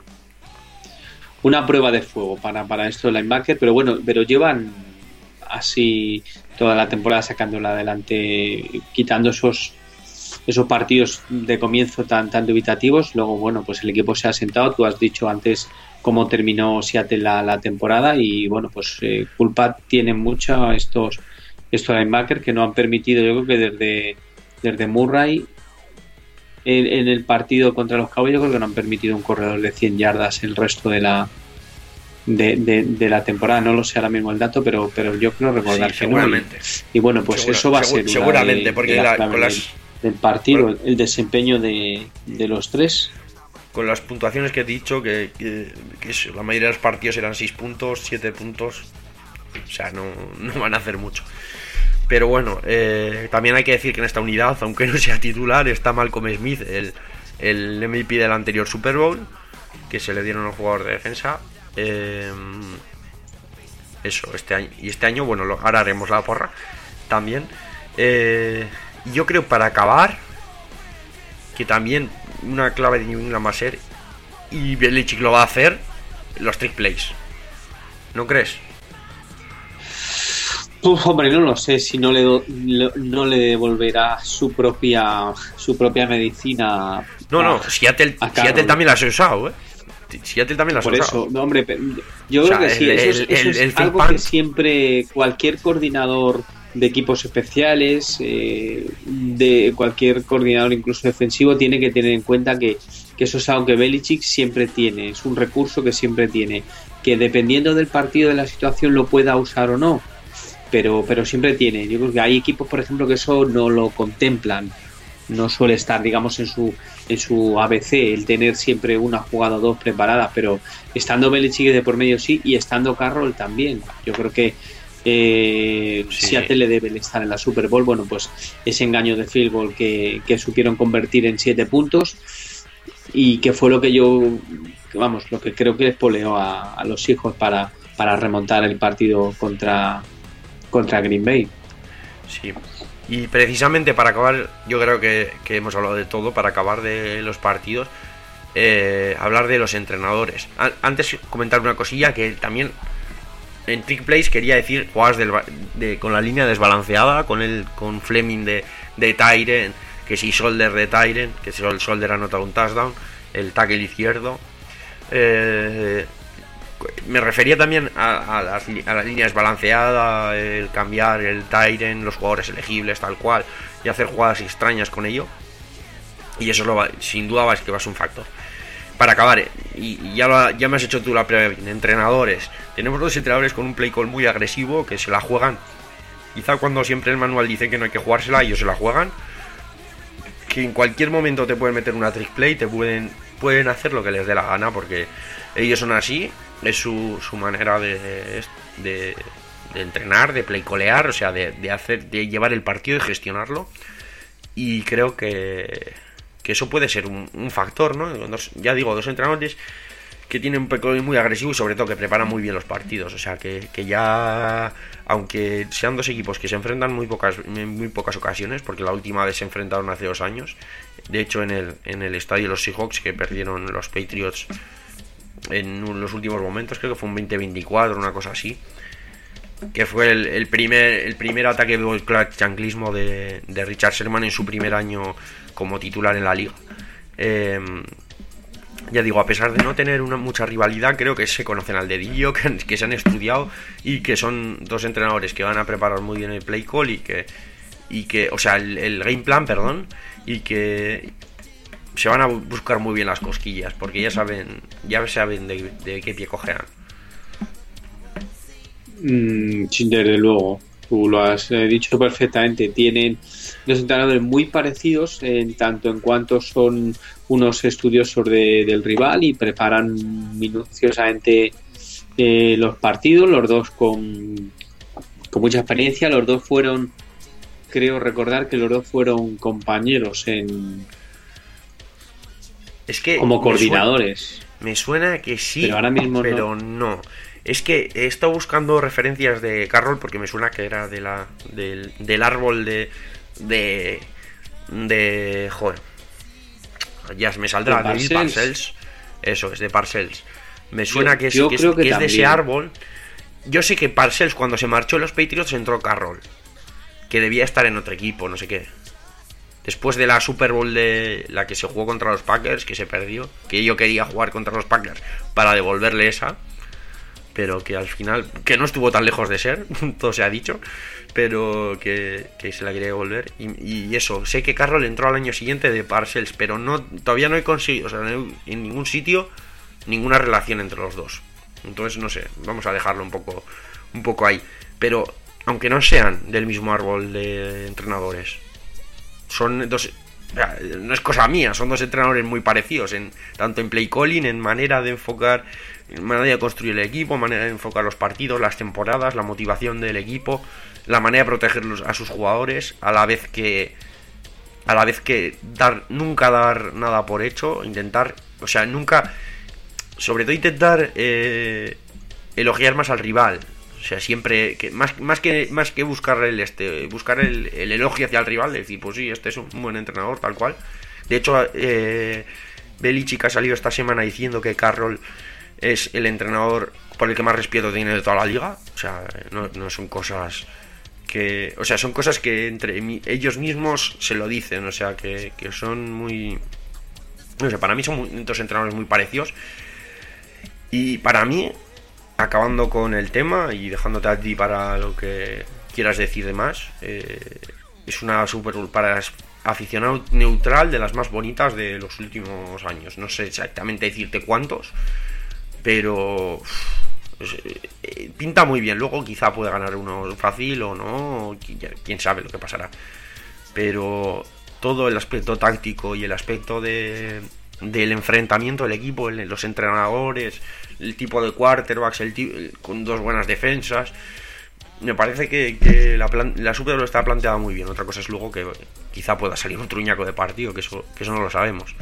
una prueba de fuego para, para esto de linebacker, pero bueno, pero llevan así toda la temporada sacándola adelante, quitando esos esos partidos de comienzo tan tan dubitativos. Luego, bueno, pues el equipo se ha sentado. Tú has dicho antes cómo terminó Seattle la, la temporada y bueno, pues eh, culpa tienen mucha estos estos linebackers que no han permitido, yo creo que desde desde Murray en, en el partido contra los Cowboys, yo creo que no han permitido un corredor de cien yardas el resto de la De, de, de la temporada. No lo sé ahora mismo el dato, pero pero yo creo recordar sí, que seguramente. no. Y, y bueno, pues Segura, eso va a segur, ser seguramente de, porque de la, con las, del partido, con, el desempeño de, de los tres. Con las puntuaciones que he dicho, que, que, que eso, la mayoría de los partidos eran seis puntos, siete puntos, o sea, no, no van a hacer mucho. Pero bueno, eh, también hay que decir que en esta unidad, aunque no sea titular, está Malcolm Smith, el, el M V P del anterior Super Bowl, que se le dieron al jugador de defensa. Eh, eso, este año. Y este año, bueno, lo, ahora haremos la porra también. Eh, yo creo, para acabar, que también una clave de New England va a ser, y Belichick lo va a hacer, los trick plays. ¿No crees? Uf, hombre, no lo sé si no le do, no le devolverá su propia su propia medicina. No, a, no, Seattle, Seattle también la has usado, ¿eh? Seattle también la has Por usado. eso, no, hombre, yo creo o sea, que sí, el, eso, el, eso el, es el algo que siempre cualquier coordinador de equipos especiales, eh, de cualquier coordinador incluso defensivo, tiene que tener en cuenta que, que eso es algo que Belichick siempre tiene, es un recurso que siempre tiene, que dependiendo del partido, de la situación, lo pueda usar o no, pero, pero siempre tiene. Yo creo que hay equipos, por ejemplo, que eso no lo contemplan, no suele estar, digamos, en su en su A B C el tener siempre una jugada o dos preparadas, pero estando Belichick de por medio sí, y estando Carroll también. Yo creo que eh, sí. Seattle le debe estar en la Super Bowl. Bueno, pues ese engaño de field goal que, que supieron convertir en siete puntos, y que fue lo que yo, vamos, lo que creo que espoleó a, a los hijos para, para remontar el partido contra, contra Green Bay. Sí. Y precisamente para acabar, yo creo que, que hemos hablado de todo, para acabar de los partidos, eh, hablar de los entrenadores. A- antes comentar una cosilla, que también en Trick Plays quería decir jugadas del, de, con la línea desbalanceada, con el con Fleming de, de Tyren, que si Solder de Tyren, que si el Solder ha anotado un touchdown, el tackle izquierdo. Eh, Me refería también a, a, las, a la línea desbalanceada, el cambiar el Tyren, los jugadores elegibles tal cual, y hacer jugadas extrañas con ello. Y eso lo va, sin duda va, es que va a ser un factor. Para acabar, y, y ya, lo, ya me has hecho tú la prueba de entrenadores. Tenemos dos entrenadores con un play call muy agresivo, que se la juegan. Quizá cuando siempre el manual dice que no hay que jugársela, ellos se la juegan. Que en cualquier momento te pueden meter una trick play, te pueden, pueden hacer lo que les dé la gana, porque ellos son así. Es su, su manera de, de, de entrenar, de playcolear, o sea, de, de hacer, de llevar el partido y gestionarlo. Y creo que, que eso puede ser un, un factor, ¿no? Dos, ya digo, dos entrenadores que tienen un play muy agresivo y sobre todo que preparan muy bien los partidos. O sea, que, que ya, aunque sean dos equipos que se enfrentan muy pocas, en muy pocas ocasiones, porque la última vez se enfrentaron hace dos años, de hecho en el, en el estadio de los Seahawks, que perdieron los Patriots en los últimos momentos, creo que fue un veinte veinticuatro, una cosa así, que fue el, el primer el primer ataque de clutch chanclismo de, de Richard Sherman en su primer año como titular en la liga. Eh, ya digo, a pesar de no tener una mucha rivalidad, creo que se conocen al dedillo, que, que se han estudiado, y que son dos entrenadores que van a preparar muy bien el play call y que, y que o sea, el, el game plan, perdón, y que se van a buscar muy bien las cosquillas, porque ya saben ya saben de, de qué pie cojean. Mm, sí, desde luego, tú lo has eh, dicho perfectamente. Tienen dos entrenadores muy parecidos, en tanto en cuanto son unos estudiosos de, del rival y preparan minuciosamente eh, los partidos, los dos con, con mucha experiencia. Los dos fueron, creo recordar que los dos fueron compañeros en Es que como coordinadores. Me suena, me suena que sí, pero ahora mismo pero no. no. Es que he estado buscando referencias de Carroll porque me suena que era de la del, del árbol de de de joder. Ya me saldrá de, de Bill Parcells. Eso es de Parcells. Me suena yo, que es, que, es, que que es de ese árbol. Yo sé que Parcells, cuando se marchó los Patriots, entró Carroll, que debía estar en otro equipo, no sé qué. Después de la Super Bowl de la que se jugó contra los Packers, que se perdió, que yo quería jugar contra los Packers para devolverle esa, pero que al final, que no estuvo tan lejos de ser, todo se ha dicho, pero que, que se la quería devolver. Y, y eso, sé que Carroll entró al año siguiente de Parcells, pero no todavía no he conseguido, o sea, en ningún sitio, ninguna relación entre los dos. Entonces, no sé, vamos a dejarlo un poco, un poco ahí. Pero, aunque no sean del mismo árbol de entrenadores, son dos, no es cosa mía, son dos entrenadores muy parecidos, en tanto en play calling, en manera de enfocar, en manera de construir el equipo, manera de enfocar los partidos, las temporadas, la motivación del equipo, la manera de proteger a sus jugadores, a la vez que a la vez que dar nunca dar nada por hecho, intentar, o sea, nunca, sobre todo intentar eh, elogiar más al rival. O sea, siempre, que más, más que más que buscar el este buscar el, el elogio hacia el rival, decir, pues sí, este es un buen entrenador, tal cual. De hecho, eh, Belichick ha salido esta semana diciendo que Carroll es el entrenador por el que más respeto tiene de toda la liga. O sea, no, no son cosas que, o sea, son cosas que entre mi, ellos mismos se lo dicen. O sea, que, que son muy, no sé, para mí son muy, dos entrenadores muy parecidos. Y para mí, acabando con el tema y dejándote a ti para lo que quieras decir de más. Eh, es una Super Bowl para aficionado neutral de las más bonitas de los últimos años. No sé exactamente decirte cuántos, pero pues, eh, pinta muy bien. Luego quizá pueda ganar uno fácil o no, quién sabe lo que pasará. Pero todo el aspecto táctico y el aspecto de del enfrentamiento del equipo, el, los entrenadores, el tipo de quarterbacks, el, el con dos buenas defensas, me parece que, que la, plan, la Super Bowl está planteada muy bien. Otra cosa es luego que quizá pueda salir un truñaco de partido, que eso, que eso no lo sabemos.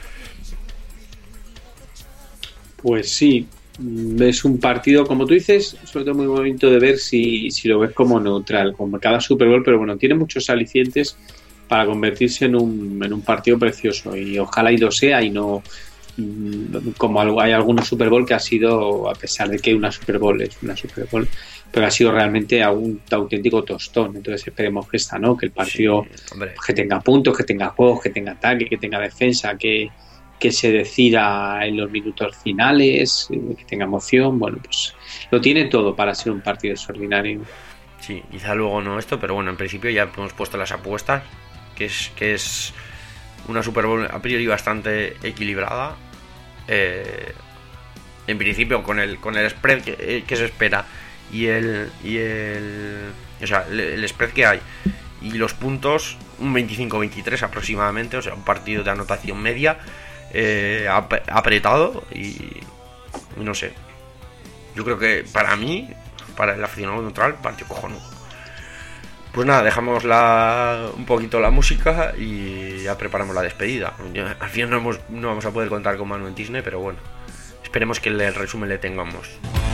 Pues sí, es un partido, como tú dices, sobre todo muy bonito de ver si, si lo ves como neutral, como cada Super Bowl, pero bueno, tiene muchos alicientes para convertirse en un, en un partido precioso, y ojalá y lo sea, y no como hay algunos Super Bowl que ha sido, a pesar de que una Super Bowl es una Super Bowl, pero ha sido realmente un auténtico tostón. Entonces esperemos que esta, ¿no? Que el partido sí, que tenga puntos, que tenga juegos, que tenga ataque, que tenga defensa, que, que se decida en los minutos finales, que tenga emoción. Bueno, pues lo tiene todo para ser un partido extraordinario. Sí, quizá luego no esto, pero bueno, en principio ya hemos puesto las apuestas, que es que es una Super Bowl a priori bastante equilibrada. Eh, en principio con el con el spread que, que se espera y el y el o sea el, el spread que hay y los puntos, un veinticinco veintitrés aproximadamente, o sea, un partido de anotación media, eh, ap- apretado y no sé, yo creo que para mí, para el aficionado neutral, partido cojonudo. Pues nada, dejamos la, un poquito la música y ya preparamos la despedida. Ya, al final no, hemos, no vamos a poder contar con Manu en Disney, pero bueno, esperemos que el, el resumen le tengamos.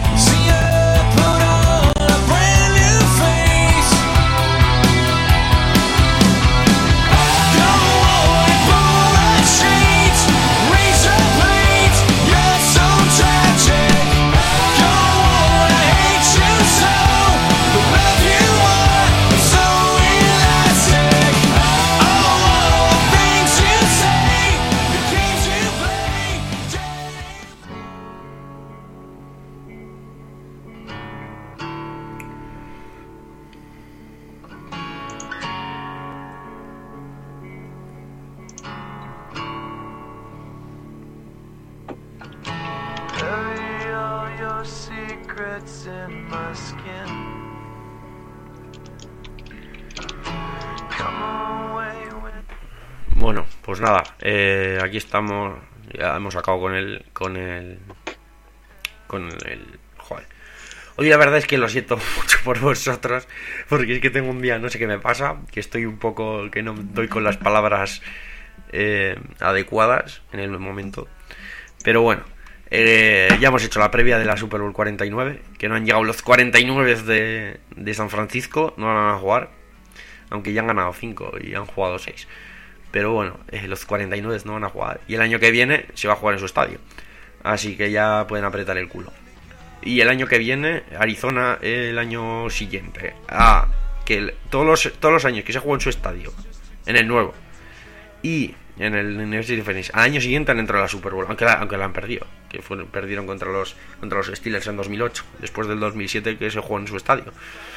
Bueno, pues nada, eh, aquí estamos, ya hemos acabado con el, con el, con el, joder. Hoy la verdad es que lo siento mucho por vosotros, porque es que tengo un día, no sé qué me pasa, que estoy un poco, que no doy con las palabras eh, adecuadas en el momento. Pero bueno, eh, ya hemos hecho la previa de la Super Bowl cuarenta y nueve, que no han llegado los cuarenta y nueve de, de San Francisco, no van a jugar, aunque ya han ganado cinco y han jugado seis. Pero bueno, eh, los cuarenta y nueve no van a jugar. Y el año que viene se va a jugar en su estadio. Así que ya pueden apretar el culo. Y el año que viene, Arizona el año siguiente. Ah, que el, todos, los, todos los años que se juega en su estadio, en el nuevo, y en el University of Phoenix, al año siguiente han entrado a la Super Bowl, aunque la, aunque la han perdido. Que fueron, perdieron contra los, contra los Steelers en dos mil ocho, después del dos mil siete que se jugó en su estadio.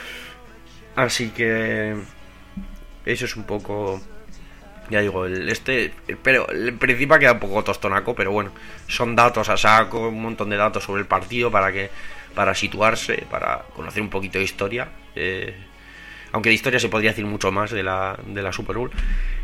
Así que eso es un poco... Ya digo, el, este, pero el principio queda un poco tostonaco, pero bueno, son datos a saco, un montón de datos sobre el partido para que, para situarse, para conocer un poquito de historia. Eh, aunque de historia se podría decir mucho más de la, de la Super Bowl.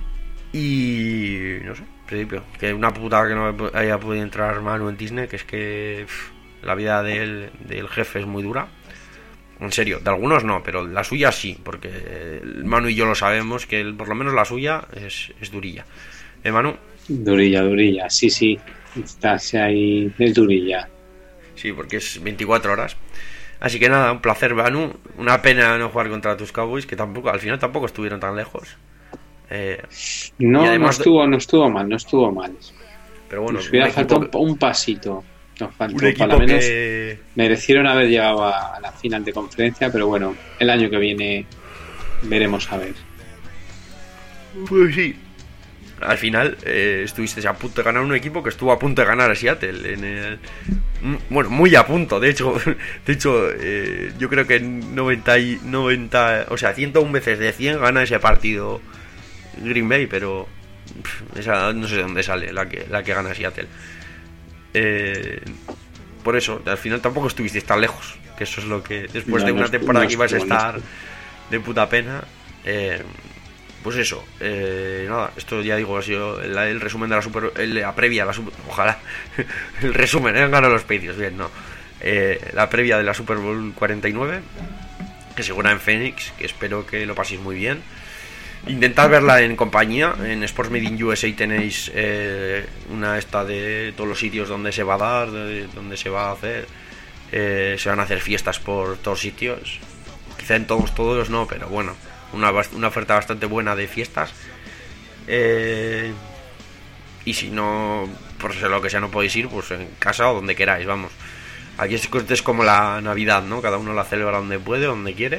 Y no sé, en principio, que una puta que no haya podido entrar Manu en Disney, que es que pff, la vida del, del jefe es muy dura. En serio, de algunos no, pero la suya sí, porque Manu y yo lo sabemos, que el, por lo menos la suya es, es durilla. ¿Eh, Manu? Durilla, durilla, sí, sí, estás ahí, es durilla. Sí, porque es veinticuatro horas. Así que nada, un placer, Manu. Una pena no jugar contra tus Cowboys, que tampoco, al final tampoco estuvieron tan lejos. Eh, no, además, no estuvo, no estuvo mal, no estuvo mal. Pero bueno, nos hubiera faltado un, un pasito. Nos faltó, para lo menos que... merecieron haber llegado a, a la final de conferencia, pero bueno, el año que viene veremos a ver. Pues sí. al final eh, estuviste a punto de ganar un equipo que estuvo a punto de ganar a Seattle en el, bueno, muy a punto, de hecho de hecho eh, yo creo que noventa, noventa, o sea, ciento una veces de cien gana ese partido Green Bay, pero pff, esa no sé de dónde sale la que, la que gana Seattle. Eh, por eso, al final tampoco estuviste tan lejos, que eso es lo que después no, de una no, temporada no que ibas a estar de puta pena, eh, pues eso, eh, nada, esto ya digo, ha sido el, el resumen de la Super, el, la previa, la super, ojalá, el resumen, han ganado los Patriots, bien, no, eh, la previa de la Super Bowl cuarenta y nueve, que se juega en Phoenix, que espero que lo paséis muy bien. Intentad verla en compañía. En Sports Made in U S A tenéis eh, una esta de todos los sitios donde se va a dar, de, donde se va a hacer. Eh, se van a hacer fiestas por todos sitios. Quizá en todos, todos no, pero bueno, una, una oferta bastante buena de fiestas. Eh, y si no, por lo que sea, no podéis ir, pues en casa o donde queráis, vamos. Aquí es, es como la Navidad, ¿no? Cada uno la celebra donde puede, donde quiere.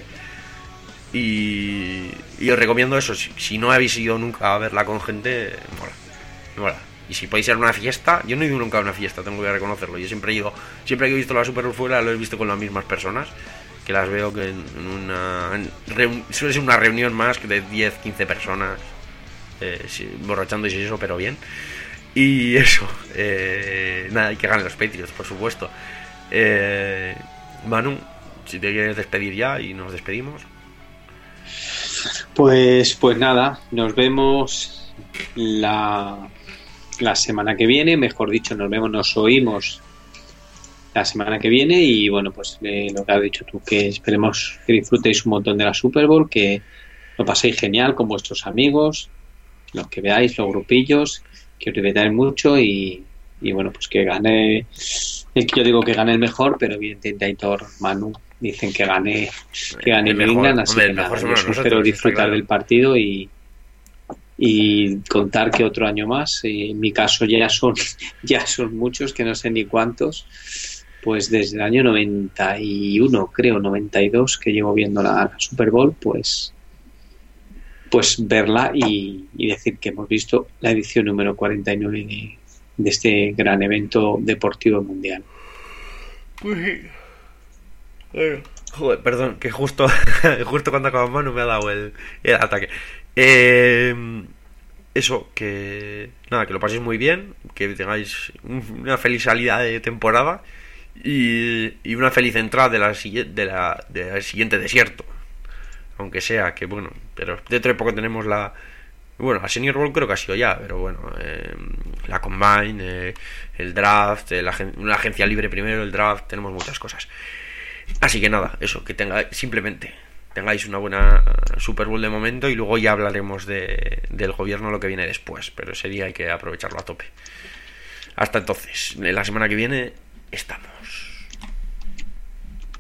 Y, y os recomiendo eso, si, si no habéis ido nunca a verla con gente, mola, mola. Y si podéis ir a una fiesta, yo no he ido nunca a una fiesta, tengo que reconocerlo. Yo siempre he ido, siempre que he visto la Super Bowl fuera, lo he visto con las mismas personas, que las veo que en una en reun, suele ser una reunión más de diez, quince personas, eh, sí, borrachándose y eso, pero bien. Y eso, eh, nada, hay que ganar los Patriots, por supuesto. eh, Manu, si te quieres despedir ya y nos despedimos. Pues, pues nada, nos vemos la, la semana que viene, mejor dicho, nos vemos, nos oímos la semana que viene y bueno, pues eh, lo que has dicho tú, que esperemos que disfrutéis un montón de la Super Bowl, que lo paséis genial con vuestros amigos, los que veáis, los grupillos, que os divirtáis mucho y, y bueno, pues que gane, yo digo que gane el mejor, pero evidentemente Aitor, Manu dicen que gane que gane New England, así que nada, yo espero disfrutar del partido y y contar que otro año más, en mi caso ya son ya son muchos, que no sé ni cuántos, pues desde el año noventa y uno, creo, noventa y dos, que llevo viendo la, la Super Bowl, pues pues verla y, y decir que hemos visto la edición número cuarenta y nueve de, de este gran evento deportivo mundial. Pues Bueno, joder, perdón, que justo justo cuando acabamos no me ha dado el, el ataque. Eh, eso, que nada, que lo paséis muy bien, que tengáis una feliz salida de temporada y, y una feliz entrada de la, de la del siguiente desierto, aunque sea que bueno, pero dentro de poco tenemos la bueno, la Senior Bowl creo que ha sido ya, pero bueno, eh, la Combine, eh, el draft, eh, la, una agencia libre primero, el draft, tenemos muchas cosas. Así que nada, eso, que tengáis, simplemente tengáis una buena Super Bowl de momento y luego ya hablaremos de, del gobierno, lo que viene después, pero ese día hay que aprovecharlo a tope. Hasta entonces, la semana que viene estamos.